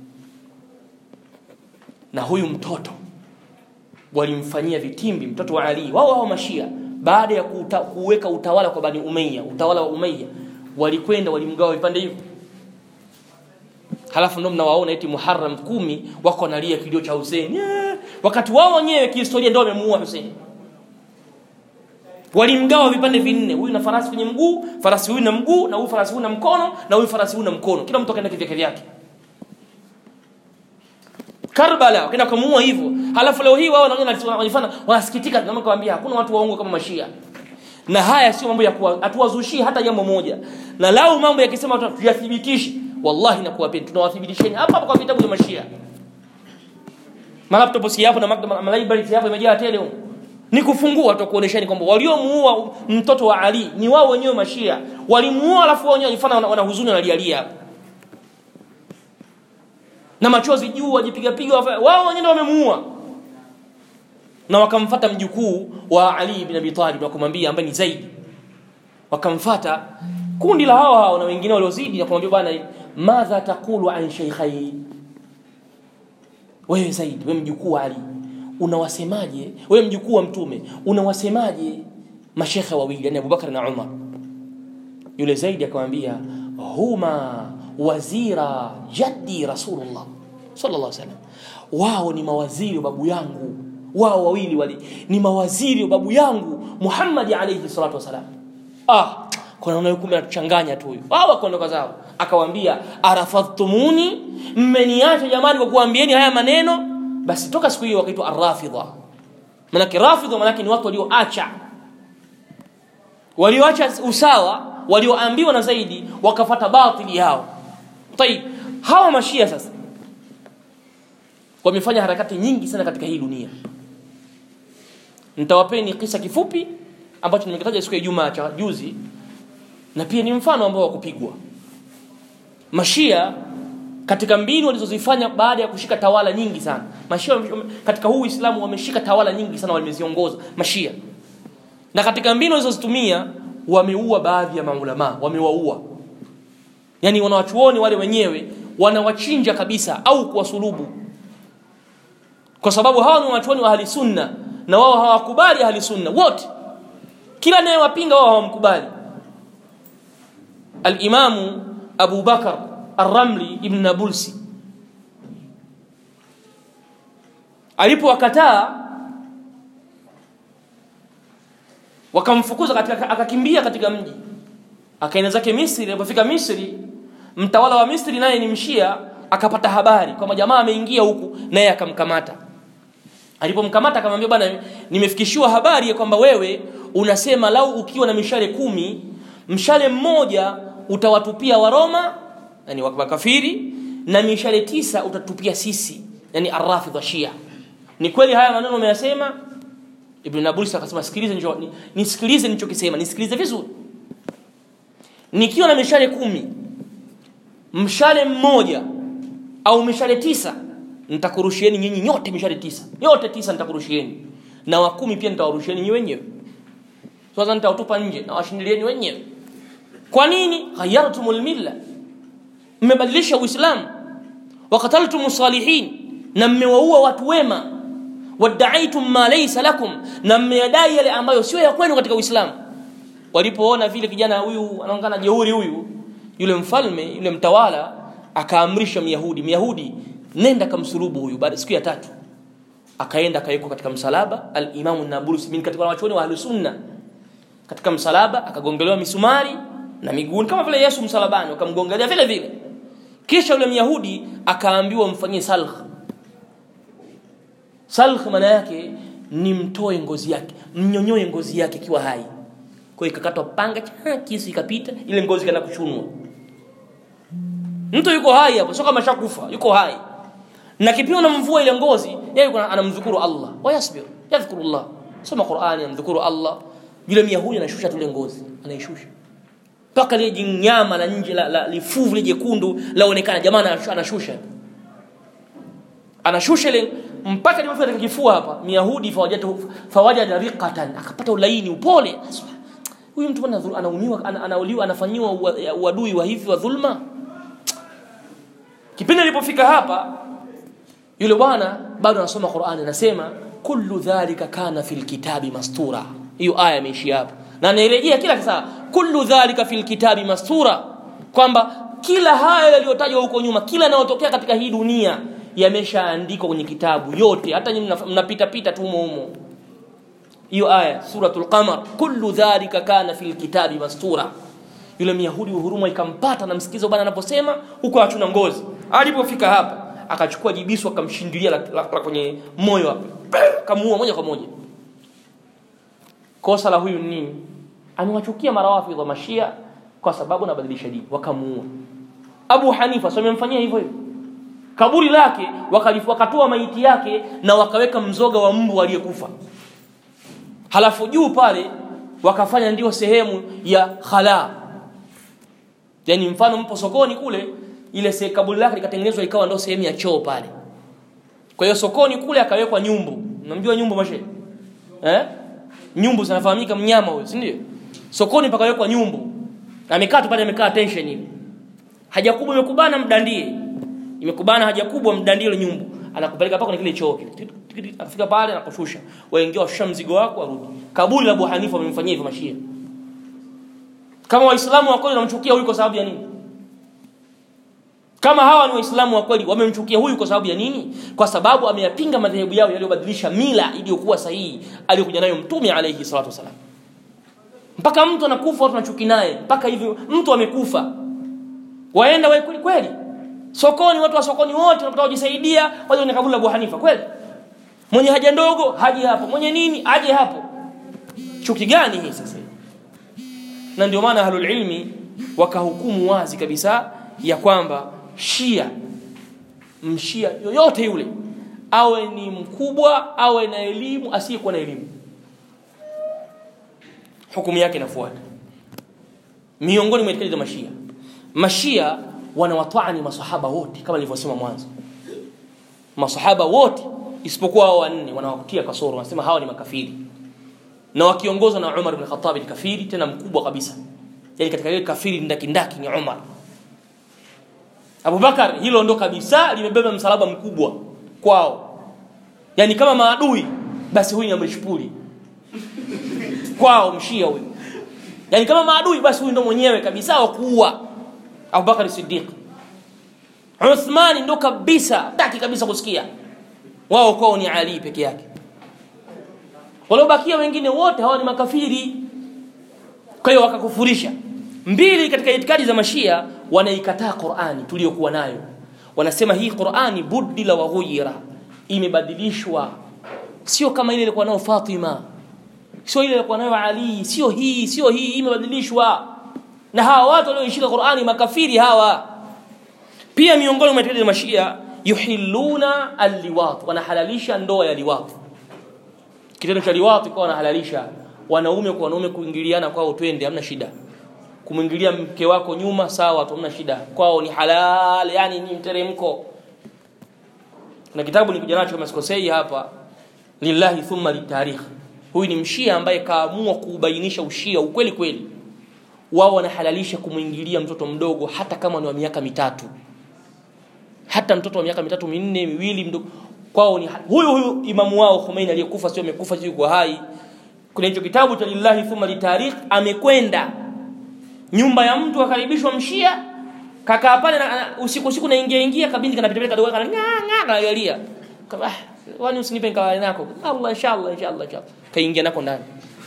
Na huyu mtoto walimfanyia vitimbi mtoto wa Ali, wao wao mashia. Baada ya kuta, kuweka utawala kwa Bani Umayya, utawala wa Umayya, walikwenda walimgawa vipande hivyo. Halafu ndio mnawaona eti Muharram kumi wako nalia kilio cha Hussein. Yeah. Wakati wao wenyewe kihistoria ndio wamemuua Hussein. Walimgawa vipande vinne, huyu na farasi kwenye mguu, farasi huyu na mguu, na huyu farasi huyu na mkono, na huyu farasi huyu na mkono. Kila mtu akaenda kivyake vyake. Karbala wakaenda kumuua hivyo. Halafu leo hii wao wanafanya wanasikitika, na mkawaambia hakuna watu waongo kama mashia. Na haya sio mambo ya hatuwazushi hata jambo moja. Na lao mambo yakisema tuyathibitishe, wallahi na kuwapeni tunawathibitisheni hapa hapa kwa vitabu vya mashia. Malaptop si hapo na maktaba library hapo imejaa tele huko. Ni kufungua tu kuonesheni kwamba waliomuua mtoto wa Ali ni wao wenyewe mashia. Walimuua alafu wao wenyewe walifanya wana huzuni na lialia hapo. Na machozi juu wajipiga piga, wao wenyewe wamemuua. Na wakamfuata mjukuu wa Ali ibn Abi Talib wakamwambia ambaye ni Zaid. Wakamfuata kundi la hao hao na wengine waliozidi na kumwambia bwana, madha taqulu an shaykhayn, wewe Zaid, wewe mjukuu wa Ali, unawasemaje? Wewe mjukuu wa mtume, unawasemaje mashekhe wawili, yani Abubakar na Umar? Yule Zaid akamwambia, huma wazira jaddi Rasulullah sallallahu alaihi wasallam, wao ni mawaziri wa babu yangu. Wao wawili wali ni mawaziri wa babu yangu Muhammad alayhi salatu wasalam. Ah, kuna unayo kumbe anachanganya tu huyu. Wao wakaondoka zao. Akawaambia, arafadtumuni, mmeniacha jamani kwa kuambieni haya maneno. Basi toka siku hiyo wakaitwa ar-Rafidha. Maana Rafidha maana ni watu walioacha walioacha usawa, walioambiwa na zaidi wakafuata batili yao. Tayib, hawa mashia sasa wamefanya harakati nyingi sana katika hii dunia. Nitawapeni kisa kifupi ambacho nimekitaja siku ya Ijumaa cha juzi, na pia ni mfano ambao wa kupigwa. Mashia katika mbinu walizozifanya baada ya kushika tawala nyingi sana. Mashia katika huu Uislamu wameshika tawala nyingi sana, wameziongoza Mashia. Na katika mbinu walizozitumia wameua baadhi ya maulama, wamewaua. Yaani wanawachuoni wale wenyewe wanawachinja kabisa au kuwasulubu. Kwa sababu hawa ni wanachuoni wa ahli sunna na wao hawakubali ahli sunna wote. Kila naye wapinga wao hawamkubali. Al-Imam Abu Bakar Ar-Ramli ibn Nabulsi alipowakataa wakamfukuza katika, akakimbia katika mji, akaenda zake Misri. Alipofika Misri, mtawala wa Misri naye ni Mshia, akapata habari kwamba jamaa ameingia huku, naye akamkamata. Alipomkamata akamwambia, bwana, nimefikishiwa habari ya kwamba wewe unasema lau ukiwa na mishale kumi, mshale mmoja utawatupia wa Roma, yani wakafiri, na mishale tisa utatupia sisi, yani Ar-Rafidha Shia. Ni kweli haya maneno umeyasema? Ibn Nabulsi akasema, sikilize njoo nisikilize nilichokisema, nisikilize vizuri. Nikiwa na mishale kumi, mshale mmoja au mishale tisa, nitakurushieni nyinyi nyote mishale tisa. Yote tisa nitakurushieni. Na wa kumi pia nitawarushieni nyinyi wenyewe. Sasa nitawatupa nje na washindilieni wenyewe. Kwa nini? Ghayartumul milla. Mmebadilisha Uislamu. Waqataltumus salihin, na mmewaua watu wema. Wadaitum ma laysa lakum, na mmeyadai yale ambayo sio ya kwenu katika Uislamu. Walipoona vile kijana huyu anaonekana jeuri huyu, yule mfalme, yule mtawala akaamrisha Myahudi, Myahudi nenda kamsulubu huyu. Baada siku ya tatu akaenda akawekwa katika msalaba. Al-Imam an-Nabulsi min katika wanachuoni wa Ahlus Sunna, katika msalaba akagongelewa misumari na miguuni kama vile Yesu msalabani, wakamgongelea vile vile. Kisha yule Myahudi akaambiwa mfanyie salkh. Salkh maana yake ni mtoe ngozi yake, mnyonyoe ngozi yake kiwa hai. Kwa hiyo ikakatwa panga, kisu ikapita, ile ngozi kana kuchunwa. Mtu yuko hai hapo, sio kama shakufa, yuko hai. Na kipindi na mvua ile ngozi, yeye anamdhukuru Allah, wa yasbir, yadhkuru Allah. Soma Qur'ani, anamdhukuru Allah. Yule Myahudi anashusha tule ngozi, anaishusha. Paka ile jinyama la nje la, la lifuvu ile jekundu laonekana, jamaa anashusha. Anashusha ile mpaka ilipofika katika kifua hapa. Myahudi fawajatu fawajada riqatan, akapata ulaini, upole. Huyu mtu bwana anaumiwa, anauliwa, anafanyiwa uadui wa hivi wa dhulma. Kipindi ilipofika hapa, yule bwana bado anasoma Qur'ani, anasema kullu dhalika kana fil kitabi mastura. Hiyo aya imeishia hapa. Na anarejea kila saa kullu dhalika fil kitabi mastura, kwamba kila haya yaliyotajwa huko nyuma, kila yanayotokea katika hii dunia yameshaandikwa kwenye kitabu yote, hata nyinyi mnapita pita tu humo humo. Hiyo aya suratul Qamar, kullu dhalika kana fil kitabi mastura. Yule Myahudi huruma ikampata na msikizo bwana anaposema, huko hatuna ngozi. Alipofika hapa akachukua jibisu akamshindilia la, la, la kwenye moyo hapa, kamuua moja kwa moja. Kosa la huyu nini? Amewachukia marawafidh wa Mashia kwa sababu anabadilisha dini, wakamuua. Abu Hanifa sio amemfanyia hivyo hivyo. Kaburi lake wakatoa maiti yake na wakaweka mzoga wa mbu aliyekufa. Halafu juu pale wakafanya ndio sehemu ya khala. Yaani mfano mpo sokoni kule, ile se kaburi lake likatengenezwa ikawa ndio sehemu ya choo pale. Kwa hiyo sokoni kule akawekwa nyumbu. Unamjua nyumbu mashe? Eh? Nyumbu zinafahamika, mnyama huyo, si ndio? Sokoni pakawekwa nyumbu. Amekaa tu pale, amekaa tension hivi. Haja kubwa imekubana, mdandie. Imekubana haja kubwa, mdandie ile nyumbu. Anakupeleka paka kwenye kile choo kile. Akafika pale anakushusha. Waingia washusha mzigo wako arudi. Kaburi la Abu Hanifa wamemfanyia hivyo Mashia. Kama Waislamu wa kweli wanamchukia huyu kwa sababu ya nini? Kama hawa ni Waislamu wa kweli wamemchukia huyu kwa sababu ya nini? Kwa sababu ameyapinga madhehebu yao yaliyobadilisha mila iliyokuwa sahihi aliyokuja nayo Mtume alayhi salatu wasalam. Mpaka mtu anakufa watu wanachuki naye, mpaka hivyo mtu amekufa. Waenda wewe kweli kweli? Sokoni watu wa sokoni wote wanapata kujisaidia, waje kwenye kaburi la Abu Hanifa kweli? Mwenye haja ndogo haje hapo, mwenye nini aje hapo. Chuki gani hii sasa? na ndio maana ahlul ilmi wakahukumu wazi kabisa ya kwamba Shia, mshia yoyote yule, awe ni mkubwa, awe na elimu, asiyekuwa na elimu, hukumu yake inafuata. Miongoni mwa itikadi za mashia, mashia wanawatwani masahaba wote kama nilivyosema mwanzo. Masahaba wote isipokuwa hao wanne wanawakutia kasoro, wanasema hawa ni makafiri. Na wakiongozwa na Umar ibn Khattab, ni kafiri tena mkubwa kabisa. Yaani katika ile kafiri ndaki ndaki ni Umar. Abu Bakar hilo ndo kabisa limebeba msalaba mkubwa kwao. Yaani kama maadui basi huyu ni amrishpuli kwao mshia huyu. Yaani kama maadui basi huyu ndo mwenyewe kabisa wa kuua. Abu Bakar Siddiq. Uthman ndo kabisa taki kabisa kusikia. Wao kwao ni Ali peke yake. Waliobakia wengine wote hawa ni makafiri. Kwa hiyo wakakufurisha. Mbili katika itikadi za mashia, wanaikataa Qur'ani tuliyokuwa nayo. Wanasema hii Qur'ani budila wa ghuyira, imebadilishwa. Sio kama ile ilikuwa nayo Fatima, sio ile ilikuwa nayo Ali, sio hii, sio hii, imebadilishwa. Na hawa watu walioishika Qur'ani makafiri hawa. Pia miongoni mwa itikadi za mashia, yuhilluna al-liwat, wanahalalisha ndoa ya liwat. Kitendo cha liwat kwa wanahalalisha wanaume kwa wanaume kuingiliana kwao, twende, hamna shida. Kumwingilia mke wako nyuma sawa, hamna shida. Kwao ni halal, yani ni mteremko. Kuna kitabu nikuja nacho kama sikosei hapa, lillahi thumma litarikh. Huyu ni mshia ambaye kaamua kubainisha ushia ukweli kweli. Wao wanahalalisha kumwingilia mtoto mdogo hata kama ni wa miaka mitatu. Hata mtoto wa miaka mitatu, minne, miwili mdogo. Kwao ni huyu huyu imamu wao Khomeini aliyekufa, sio amekufa, sio yuko hai. Kuna hicho kitabu cha lillahi thumma litarikh, amekwenda nyumba ya mtu akaribishwa mshia, kakaa pale na usiku usiku na ingia ingia kabindi kanapita pita kadogo kana nganga kanaangalia. Kama wani usinipe nkawale nako. Allah inshallah inshallah inshallah. Kaingia nako ndani.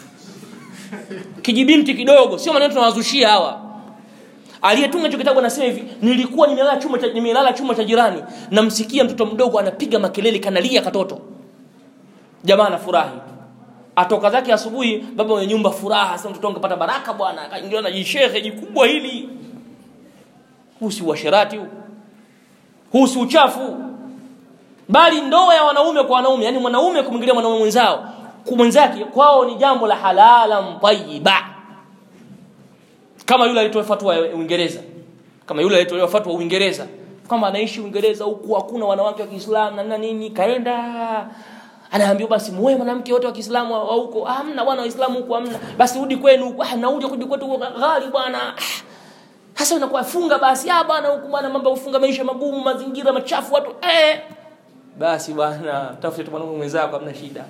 Kijibinti kidogo, sio maneno tunawazushia hawa. Aliyetunga hicho kitabu anasema hivi, nilikuwa nimelala chumba cha nimelala chumba cha jirani, namsikia mtoto mdogo anapiga makelele kanalia katoto. Jamaa anafurahi. Atoka zake asubuhi, baba wa nyumba furaha, sasa mtoto angepata baraka bwana, akaingia na jishehe jikubwa hili. Husi uasherati huu. Husi uchafu. Bali ndoa ya wanaume kwa wanaume, yani mwanaume kumwingilia mwanaume mwenzao, kumwenzake, kwao ni jambo la halala mtayyiba. Kama yule alitoa fatwa ya Uingereza. Kama yule alitoa fatwa ya Uingereza, kama anaishi Uingereza huku hakuna wanawake wa Kiislamu na nini, kaenda anaambiwa basi muoe mwanamke wote wa Kiislamu wa huko. Hamna bwana, Waislamu huko hamna. Basi rudi kwenu. Ah, nauje kurudi kwetu ghali bwana. Hasa unakuwa funga basi. Ah bwana, huko bwana mambo ufunga, maisha magumu, mazingira machafu watu. Eh. Basi bwana, tafute tu mwanaume mwenzako, hamna shida.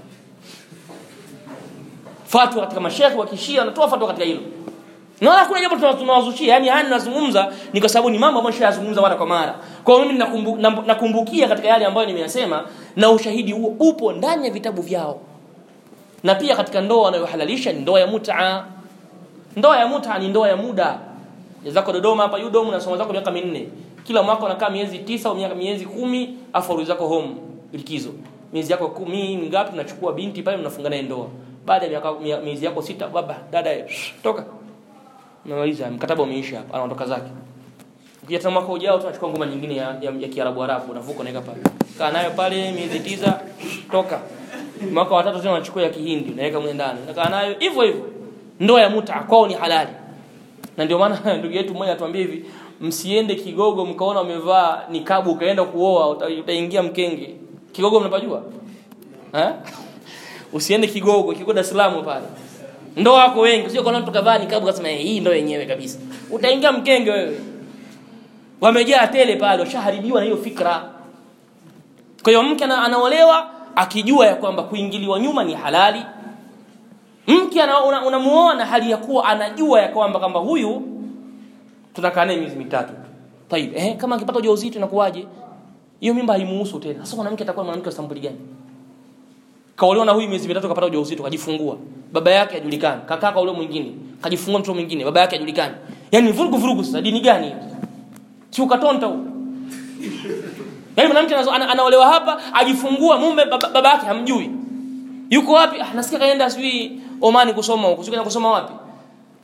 Fatwa katika mashaikh wa Kishia anatoa fatwa katika hilo. Na wala kuna jambo tunawazushia, yani hani nazungumza ni kwa sababu ni mambo ambayo shazungumza mara kwa mara. Kwa hiyo mimi nakumbukia nakumbukia katika yale ambayo nimeyasema, na ushahidi huo upo ndani ya vitabu vyao. Na pia katika ndoa wanayohalalisha ni ndoa ya mut'a. Ndoa ya mut'a ni ndoa ya muda. Jazako Dodoma hapa Udom na somo zako miaka minne. Kila mwaka unakaa miezi tisa au miaka miezi kumi, afu urudi zako home likizo. Miezi yako kumi ngapi unachukua binti pale mnafunga naye ndoa. Baada ya miaka miezi yako sita, baba dada toka. Namaliza mkataba umeisha hapa, anaondoka zake. Ukija mwaka ujao tunachukua ngoma nyingine ya, ya, ya Kiarabu Arabu, unavuka naika pale. Kaa nayo pale miezi tisa, toka. Mwaka wa tatu tena unachukua ya Kihindi, unaweka mle ndani. Kaa nayo hivyo hivyo. Ndoa ya mut'a kwao ni halali. Na ndio maana ndugu yetu mmoja atuambia hivi, msiende Kigogo mkaona umevaa nikabu ukaenda kuoa, utaingia mkenge. Kigogo mnapajua? Eh? Usiende Kigogo, Kigogo Dar es Salaam pale. Ndoa wako wengi, sio kuna mtu kavaa nikabu kasema hii ndio yenyewe kabisa. Utaingia mkenge wewe. Wamejaa tele pale, washaharibiwa na hiyo fikra. Kwa hiyo mke anaolewa akijua ya kwamba kuingiliwa nyuma ni halali. Mke unamuoa una na hali ya kuwa anajua ya kwamba kwamba huyu tutakaa naye miezi mitatu. Tayeb, eh kama akipata ujauzito inakuwaje? Hiyo mimba haimuhusu tena. Sasa mwanamke atakuwa mwanamke wa sampuli gani? Kaolewa na huyu miezi mitatu kapata ujauzito kajifungua. Baba yake hajulikani. Kaka kaolewa mwingine, kajifungua mtoto mwingine, baba yake hajulikani. Yaani vurugu vurugu sasa dini gani hiyo? Si ukatonta huo. Yaani mwanamke anaolewa hapa, ajifungua mume baba yake hamjui. Yuko wapi? Ah nasikia kaenda sijui Omani kusoma huko. Sio kusoma wapi?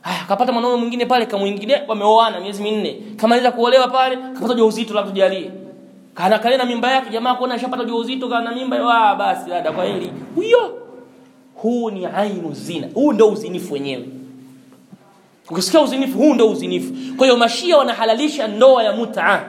haya akapata mwanaume mwingine pale kama mwingine wameoana miezi minne kamaliza kuolewa pale kapata ujauzito labda tujalie kana kale na mimba yake jamaa kuona ashapata ujauzito kana mimba ah basi dada kwa hili huyo huu ni ainu zina huu ndio uzinifu wenyewe ukisikia uzinifu huu ndio uzinifu kwa hiyo mashia wanahalalisha ndoa ya mut'a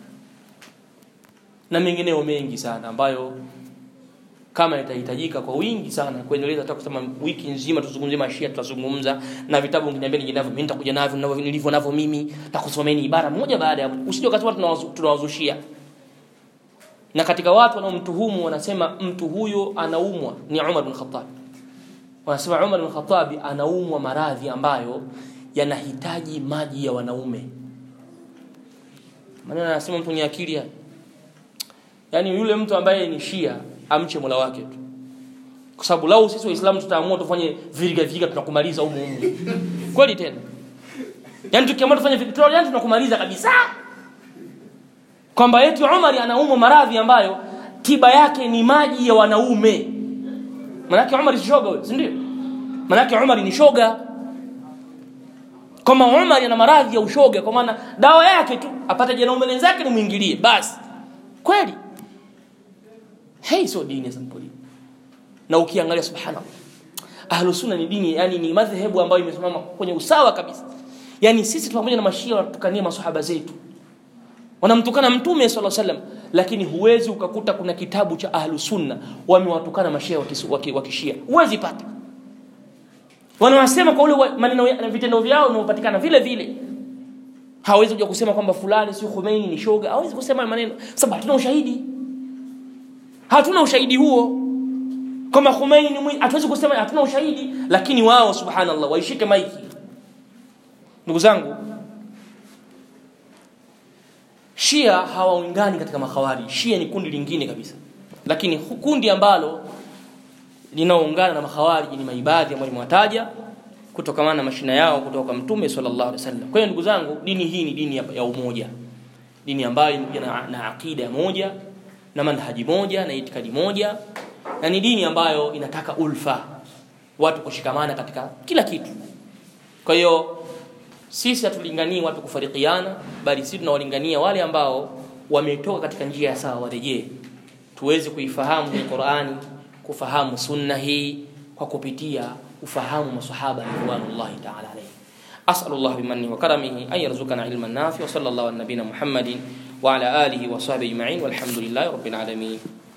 na mengineo mengi sana ambayo kama itahitajika kwa wingi sana kuendeleza hata kusema wiki nzima tuzungumzie mashia tutazungumza na vitabu nginiambia ninavyo mimi nitakuja navyo ninavyo nilivyo navyo mimi nitakusomeni ibara moja baada ya usije ukasema tunawazushia na katika watu wanaomtuhumu wanasema mtu huyo anaumwa ni Umar bin Khattab wanasema Umar bin Khattab anaumwa maradhi ambayo yanahitaji maji ya wanaume maana anasema mtu ni akili ya yani yule mtu ambaye ni Shia amche Mola wake tu kwa sababu lao sisi waislamu tutaamua tufanye viriga viriga tunakumaliza huko huko kweli tena yani tukiamua tufanye vitu yani tunakumaliza kabisa kwamba eti Umar anaumwa maradhi ambayo tiba yake ni maji ya wanaume maana yake Umar ni shoga si ndio maana yake Umar ni shoga kama Umar ana maradhi ya ushoga kwa maana dawa yake tu apate janaume wenzake ni muingilie basi kweli hei sio dini sampuli na ukiangalia subhanallah ahlus sunna ni dini yani ni madhehebu ambayo imesimama kwenye usawa kabisa yani sisi pamoja na mashia watukania maswahaba zetu wanamtukana mtume sallallahu alaihi wasallam lakini huwezi ukakuta kuna kitabu cha ahlus sunna wamewatukana mashia wa kishia huwezi pata wanawasema kwa ule maneno na vitendo vyao vinapatikana vile vile hawezi kuja kusema kwamba fulani si Khomeini ni shoga hawezi kusema maneno sababu hatuna ushahidi hatuna ushahidi huo kama Khomeini ni hatuwezi kusema hatuna ushahidi lakini wao subhanallah waishike maiki ndugu zangu Shia hawaungani katika makhawari Shia ni kundi lingine kabisa lakini kundi ambalo linaungana na makhawari ni maibadhi ambao nimewataja kutokana na mashina yao kutoka kwa mtume sallallahu alaihi wasallam kwa hiyo ndugu zangu dini hii ni dini ya umoja dini ambayo ina na akida moja na manhaji moja na itikadi moja na ni dini ambayo inataka ulfa watu kushikamana katika kila kitu kwa hiyo sisi hatulinganii watu kufarikiana bali sisi tunawalingania wale ambao wametoka katika njia ya sawa warejee tuweze kuifahamu Qur'ani kufahamu sunna hii kwa kupitia ufahamu maswahaba radhiallahu ta'ala alayhi as'alullah bimanni wa karamihi ay yarzuqana ilman nafi wa sallallahu ala nabiyyina Muhammadin wa ala alihi wa sahbihi ajma'in walhamdulillahi rabbil alamin